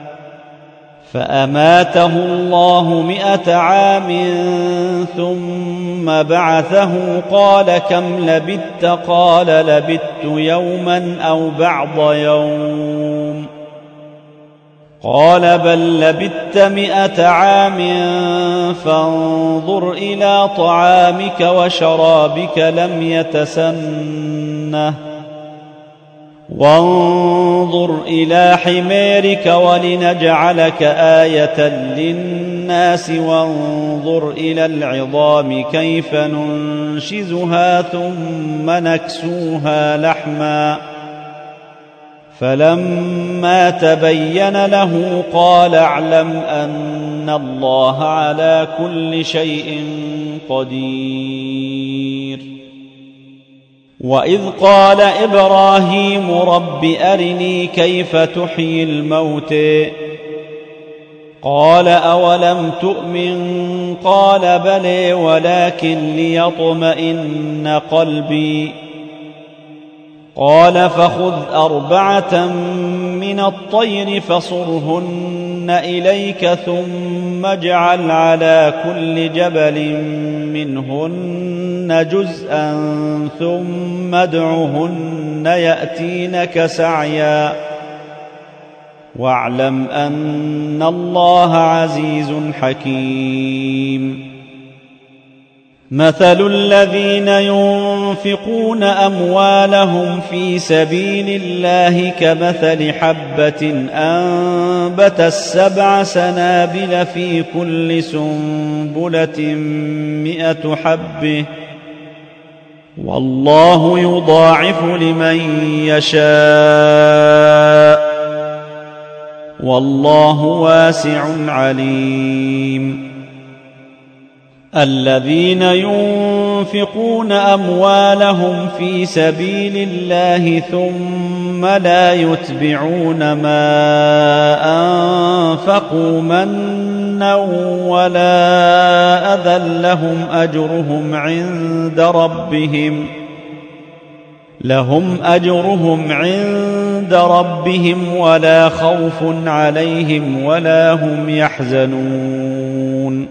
Speaker 1: فأماته الله مئة عام ثم بعثه قال كم لبثت قال لبثت يوما أو بعض يوم قال بل لبثت مئة عام فانظر إلى طعامك وشرابك لم يتسنه وانظر إلى حمارك ولنجعلك آية للناس وانظر إلى العظام كيف ننشزها ثم نكسوها لحما فلما تبين له قال اعلم أن الله على كل شيء قدير. وإذ قال إبراهيم رب أرني كيف تحيي الموتى قال أولم تؤمن قال بلى ولكن ليطمئن قلبي قال فخذ أربعة من الطير فصرهن إليك ثم اجعل على كل جبل منهن جزءا ثم ادعهن يأتينك سعيا واعلم أن الله عزيز حكيم مثل الذين ينفقون أموالهم في سبيل الله كمثل حبة أنبتت سبع سنابل في كل سنبلة مئة حبة والله يضاعف لمن يشاء والله واسع عليم الذين ينفقون أموالهم في سبيل الله ثم لا يتبعون ما أنفقوا منا ولا أذى لهم أجرهم عند ربهم لهم أجرهم عند ربهم ولا خوف عليهم ولا هم يحزنون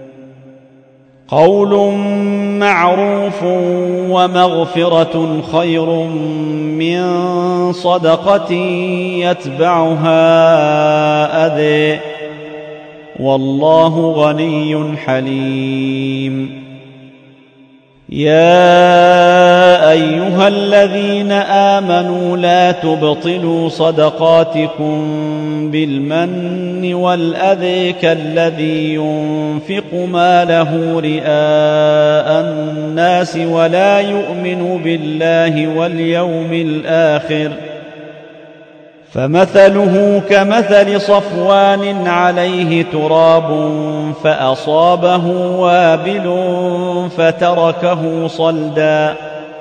Speaker 1: قول معروف ومغفرة خير من صدقة يتبعها أذى والله غني حليم يا أيها الذين آمنوا لا تبطلوا صدقاتكم بالمن والأذى كالذي ينفق ماله رئاء الناس ولا يؤمن بالله واليوم الآخر فمثله كمثل صفوان عليه تراب فأصابه وابل فتركه صلدا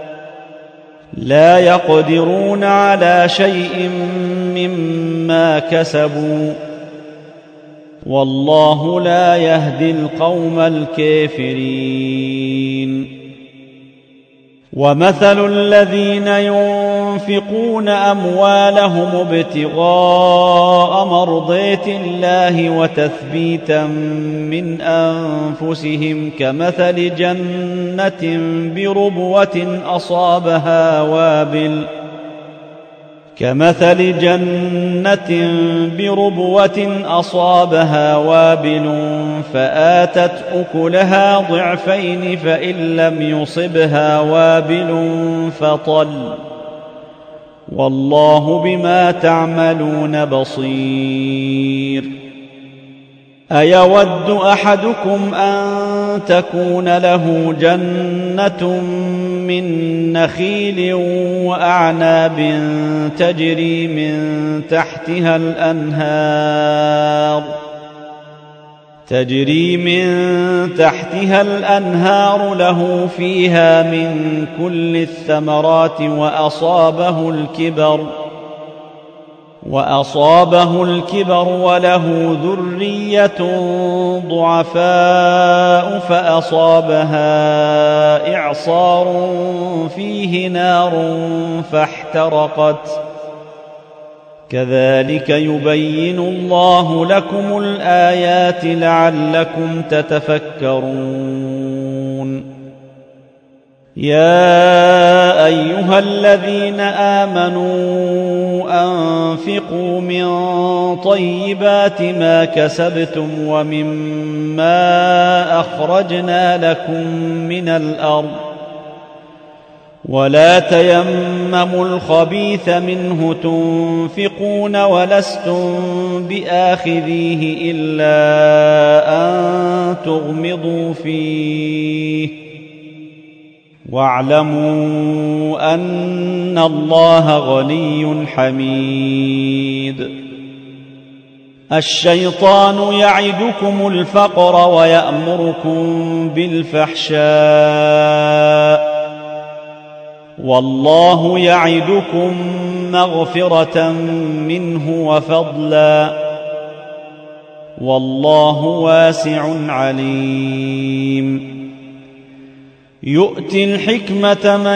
Speaker 1: لا يقدرون على شيء مما كسبوا والله لا يهدي القوم الكافرين ومثل الذين ينفقون أموالهم ابتغاء مرضات الله وتثبيتا من أنفسهم كمثل جنة بربوة أصابها وابل كمثل جنة بربوة أصابها وابل فآتت أكلها ضعفين فإن لم يصبها وابل فطل والله بما تعملون بصير أيود أحدكم أن تكون له جنة من نخيل وأعناب تجري من تحتها الأنهار تجري من تحتها الأنهار له فيها من كل الثمرات وأصابه الكبر وأصابه الكبر وله ذرية ضعفاء فأصابها إعصار فيه نار فاحترقت كذلك يبين الله لكم الآيات لعلكم تتفكرون يا أيها الذين آمنوا أنفقوا من طيبات ما كسبتم ومما أخرجنا لكم من الأرض ولا تيمموا الخبيث منه تنفقون ولستم بآخذيه إلا أن تغمضوا فيه واعلموا أن الله غني حميد الشيطان يعدكم الفقر ويأمركم بالفحشاء والله يعدكم مغفرة منه وفضلا والله واسع عليم يؤتي الحكمة من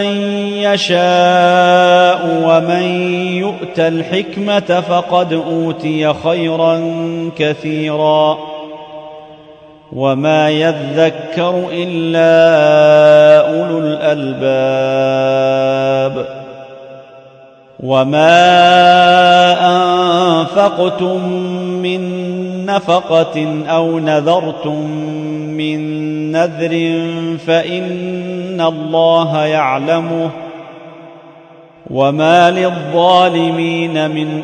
Speaker 1: يشاء ومن يؤت الحكمة فقد أوتي خيرا كثيرا وما يذكر إلا أولو الألباب وما أنفقتم من نفقة أو نذرتم من نذر فإن الله يعلمه وما للظالمين من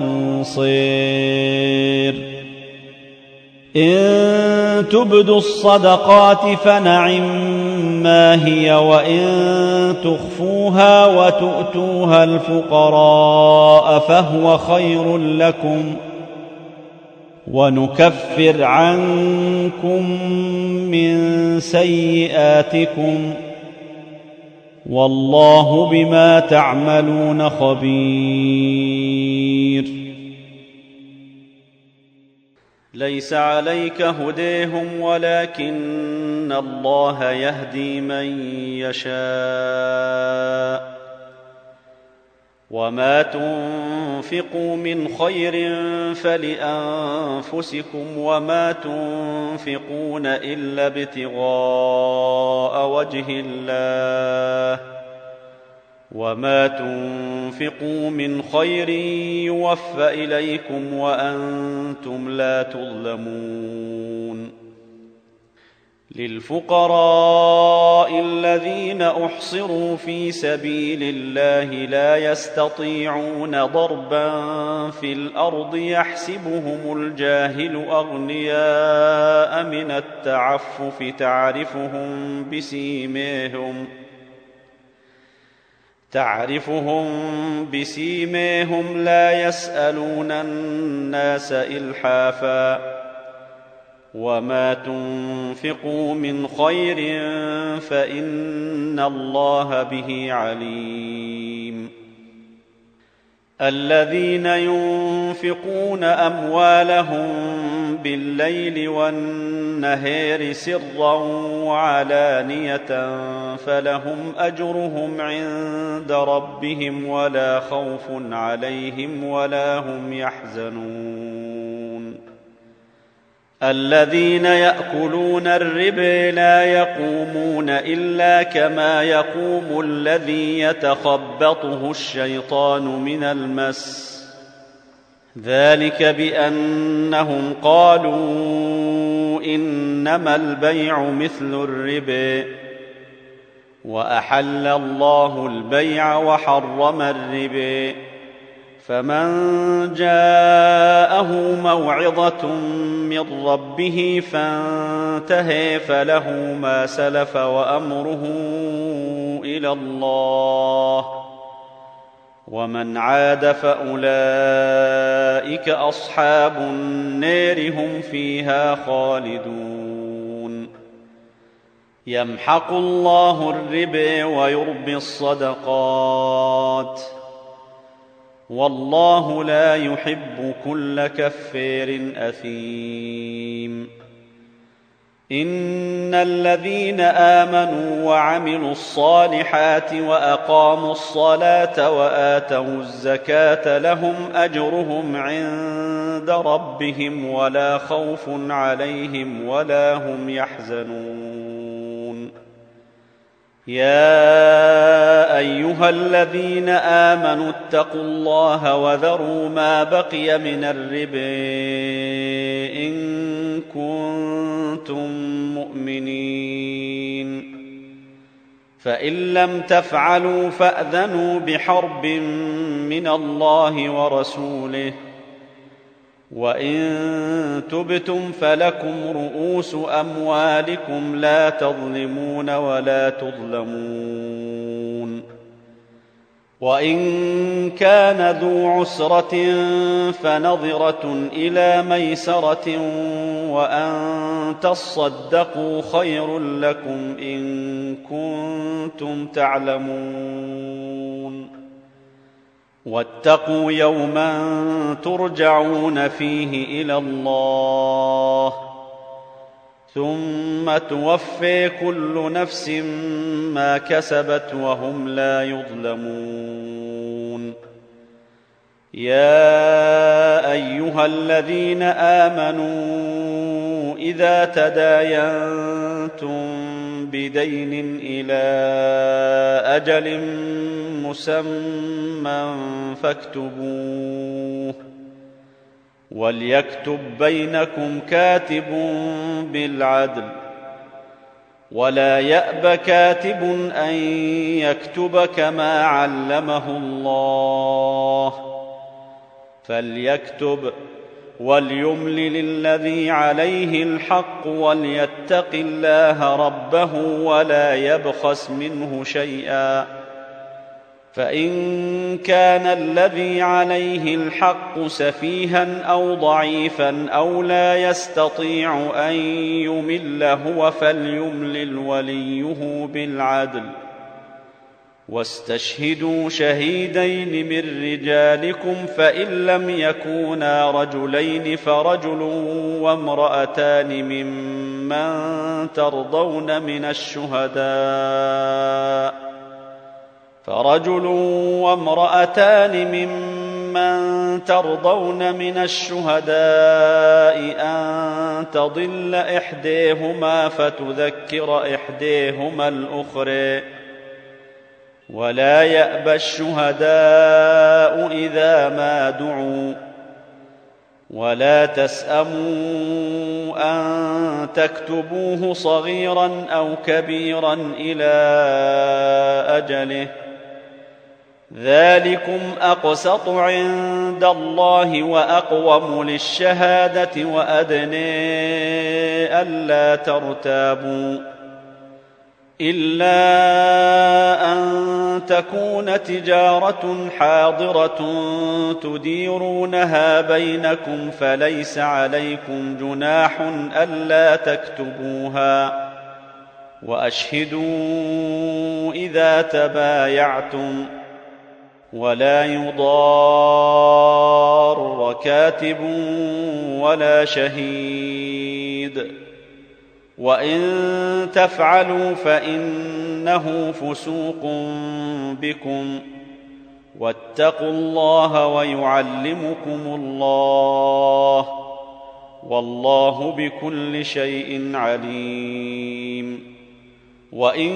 Speaker 1: أنصير إن تبدوا الصدقات فنعما هي وإن تخفوها وتؤتوها الفقراء فهو خير لكم ونكفر عنكم من سيئاتكم والله بما تعملون خبير ليس عليك هديهم ولكن الله يهدي من يشاء وما تنفقوا من خير فلأنفسكم وما تنفقون إلا ابتغاء وجه الله وما تنفقوا من خير يوفى إليكم وأنتم لا تظلمون للفقراء الذين أحصروا في سبيل الله لا يستطيعون ضربا في الأرض يحسبهم الجاهل أغنياء من التعفف تعرفهم بسيماهم تعرفهم بسيماهم لا يسألون الناس إلحافا وما تنفقوا من خير فإن الله به عليم الذين ينفقون أموالهم بالليل والنهار سرا وعلانية فلهم أجرهم عند ربهم ولا خوف عليهم ولا هم يحزنون الذين يأكلون الربا لا يقومون إلا كما يقوم الذي يتخبطه الشيطان من المس ذلك بأنهم قالوا إنما البيع مثل الربا وأحل الله البيع وحرم الربا فمن جاءه موعظة من ربه فانتهى فله ما سلف وأمره إلى الله ومن عاد فأولئك أصحاب النار هم فيها خالدون يمحق الله الربا ويربي الصدقات والله لا يحب كل كفار أثيم إن الذين آمنوا وعملوا الصالحات وأقاموا الصلاة وآتوا الزكاة لهم أجرهم عند ربهم ولا خوف عليهم ولا هم يحزنون يا أيها الذين آمنوا اتقوا الله وذروا ما بقي من الربا إن كنتم مؤمنين فإن لم تفعلوا فأذنوا بحرب من الله ورسوله وإن تبتم فلكم رؤوس أموالكم لا تظلمون ولا تظلمون وإن كان ذو عسرة فنظرة إلى ميسرة وأن تصدقوا خير لكم إن كنتم تعلمون واتقوا يوما ترجعون فيه إلى الله ثم توفي كل نفس ما كسبت وهم لا يظلمون. يا أيها الذين آمنوا إذا تداينتم بدين إلى أجل مسمى فاكتبوه وليكتب بينكم كاتب بالعدل ولا يأب كاتب أن يكتب كما علمه الله فليكتب وليملل الذي عليه الحق وليتق الله ربه ولا يبخس منه شيئا فإن كان الذي عليه الحق سفيها أو ضعيفا أو لا يستطيع أن يمل هو فليملل وليه بالعدل واستشهدوا شهيدين من رجالكم فإن لم يكونا رجلين فرجل وامرأتان ممن ترضون من الشهداء فرجل وامرأتان ممن ترضون من الشهداء أن تضل إحداهما فتذكر إحداهما الأخرى ولا يأبى الشهداء إذا ما دعوا ولا تسأموا أن تكتبوه صغيرا أو كبيرا إلى أجله ذلكم أقسط عند الله وأقوم للشهادة وأدنى ألا ترتابوا إلا أن تكون تجارة حاضرة تديرونها بينكم فليس عليكم جناح ألا تكتبوها وأشهدوا إذا تبايعتم ولا يضار كاتب ولا شهيد وإن تفعلوا فإنه فسوق بكم واتقوا الله ويعلمكم الله والله بكل شيء عليم. وإن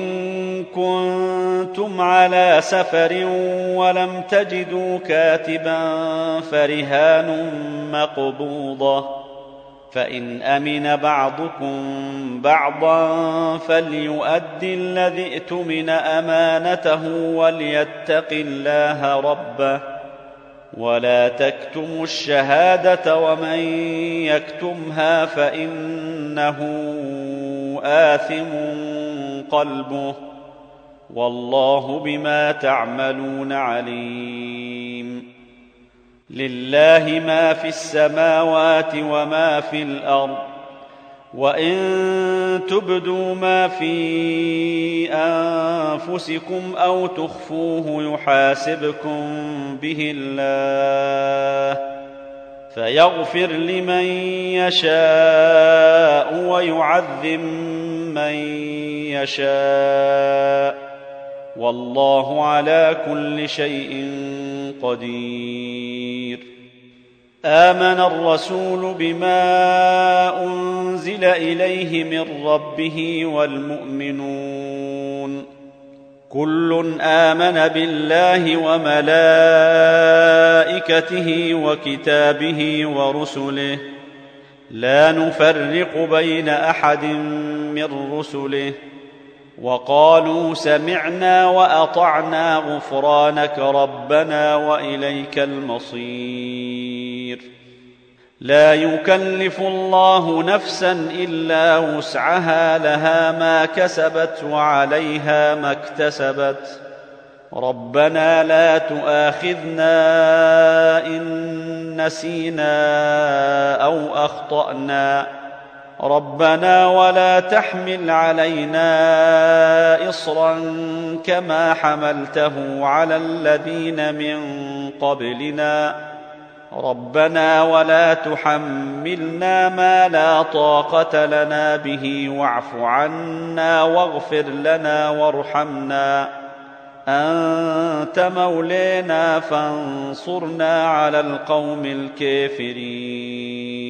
Speaker 1: كنتم على سفر ولم تجدوا كاتبا فرهان مقبوضة فإن أمن بعضكم بعضا فليؤدي الذي ائتمن أمانته وليتق الله ربه ولا تكتموا الشهادة ومن يكتمها فإنه آثم قلبه والله بما تعملون عليم. لله ما في السماوات وما في الأرض وإن تبدوا ما في أنفسكم أو تخفوه يحاسبكم به الله فيغفر لمن يشاء ويعذب من يشاء والله على كل شيء قدير. آمن الرسول بما أنزل إليه من ربه والمؤمنون كل آمن بالله وملائكته وكتابه ورسله لا نفرق بين أحد من رسله وقالوا سمعنا وأطعنا غفرانك ربنا وإليك المصير. لا يكلف الله نفسا إلا وسعها لها ما كسبت وعليها ما اكتسبت ربنا لا تؤاخذنا إن نسينا أو أخطأنا ربنا ولا تحمل علينا إصرا كما حملته على الذين من قبلنا ربنا ولا تحملنا ما لا طاقة لنا به واعف عنا واغفر لنا وارحمنا أنت مولانا فانصرنا على القوم الكافرين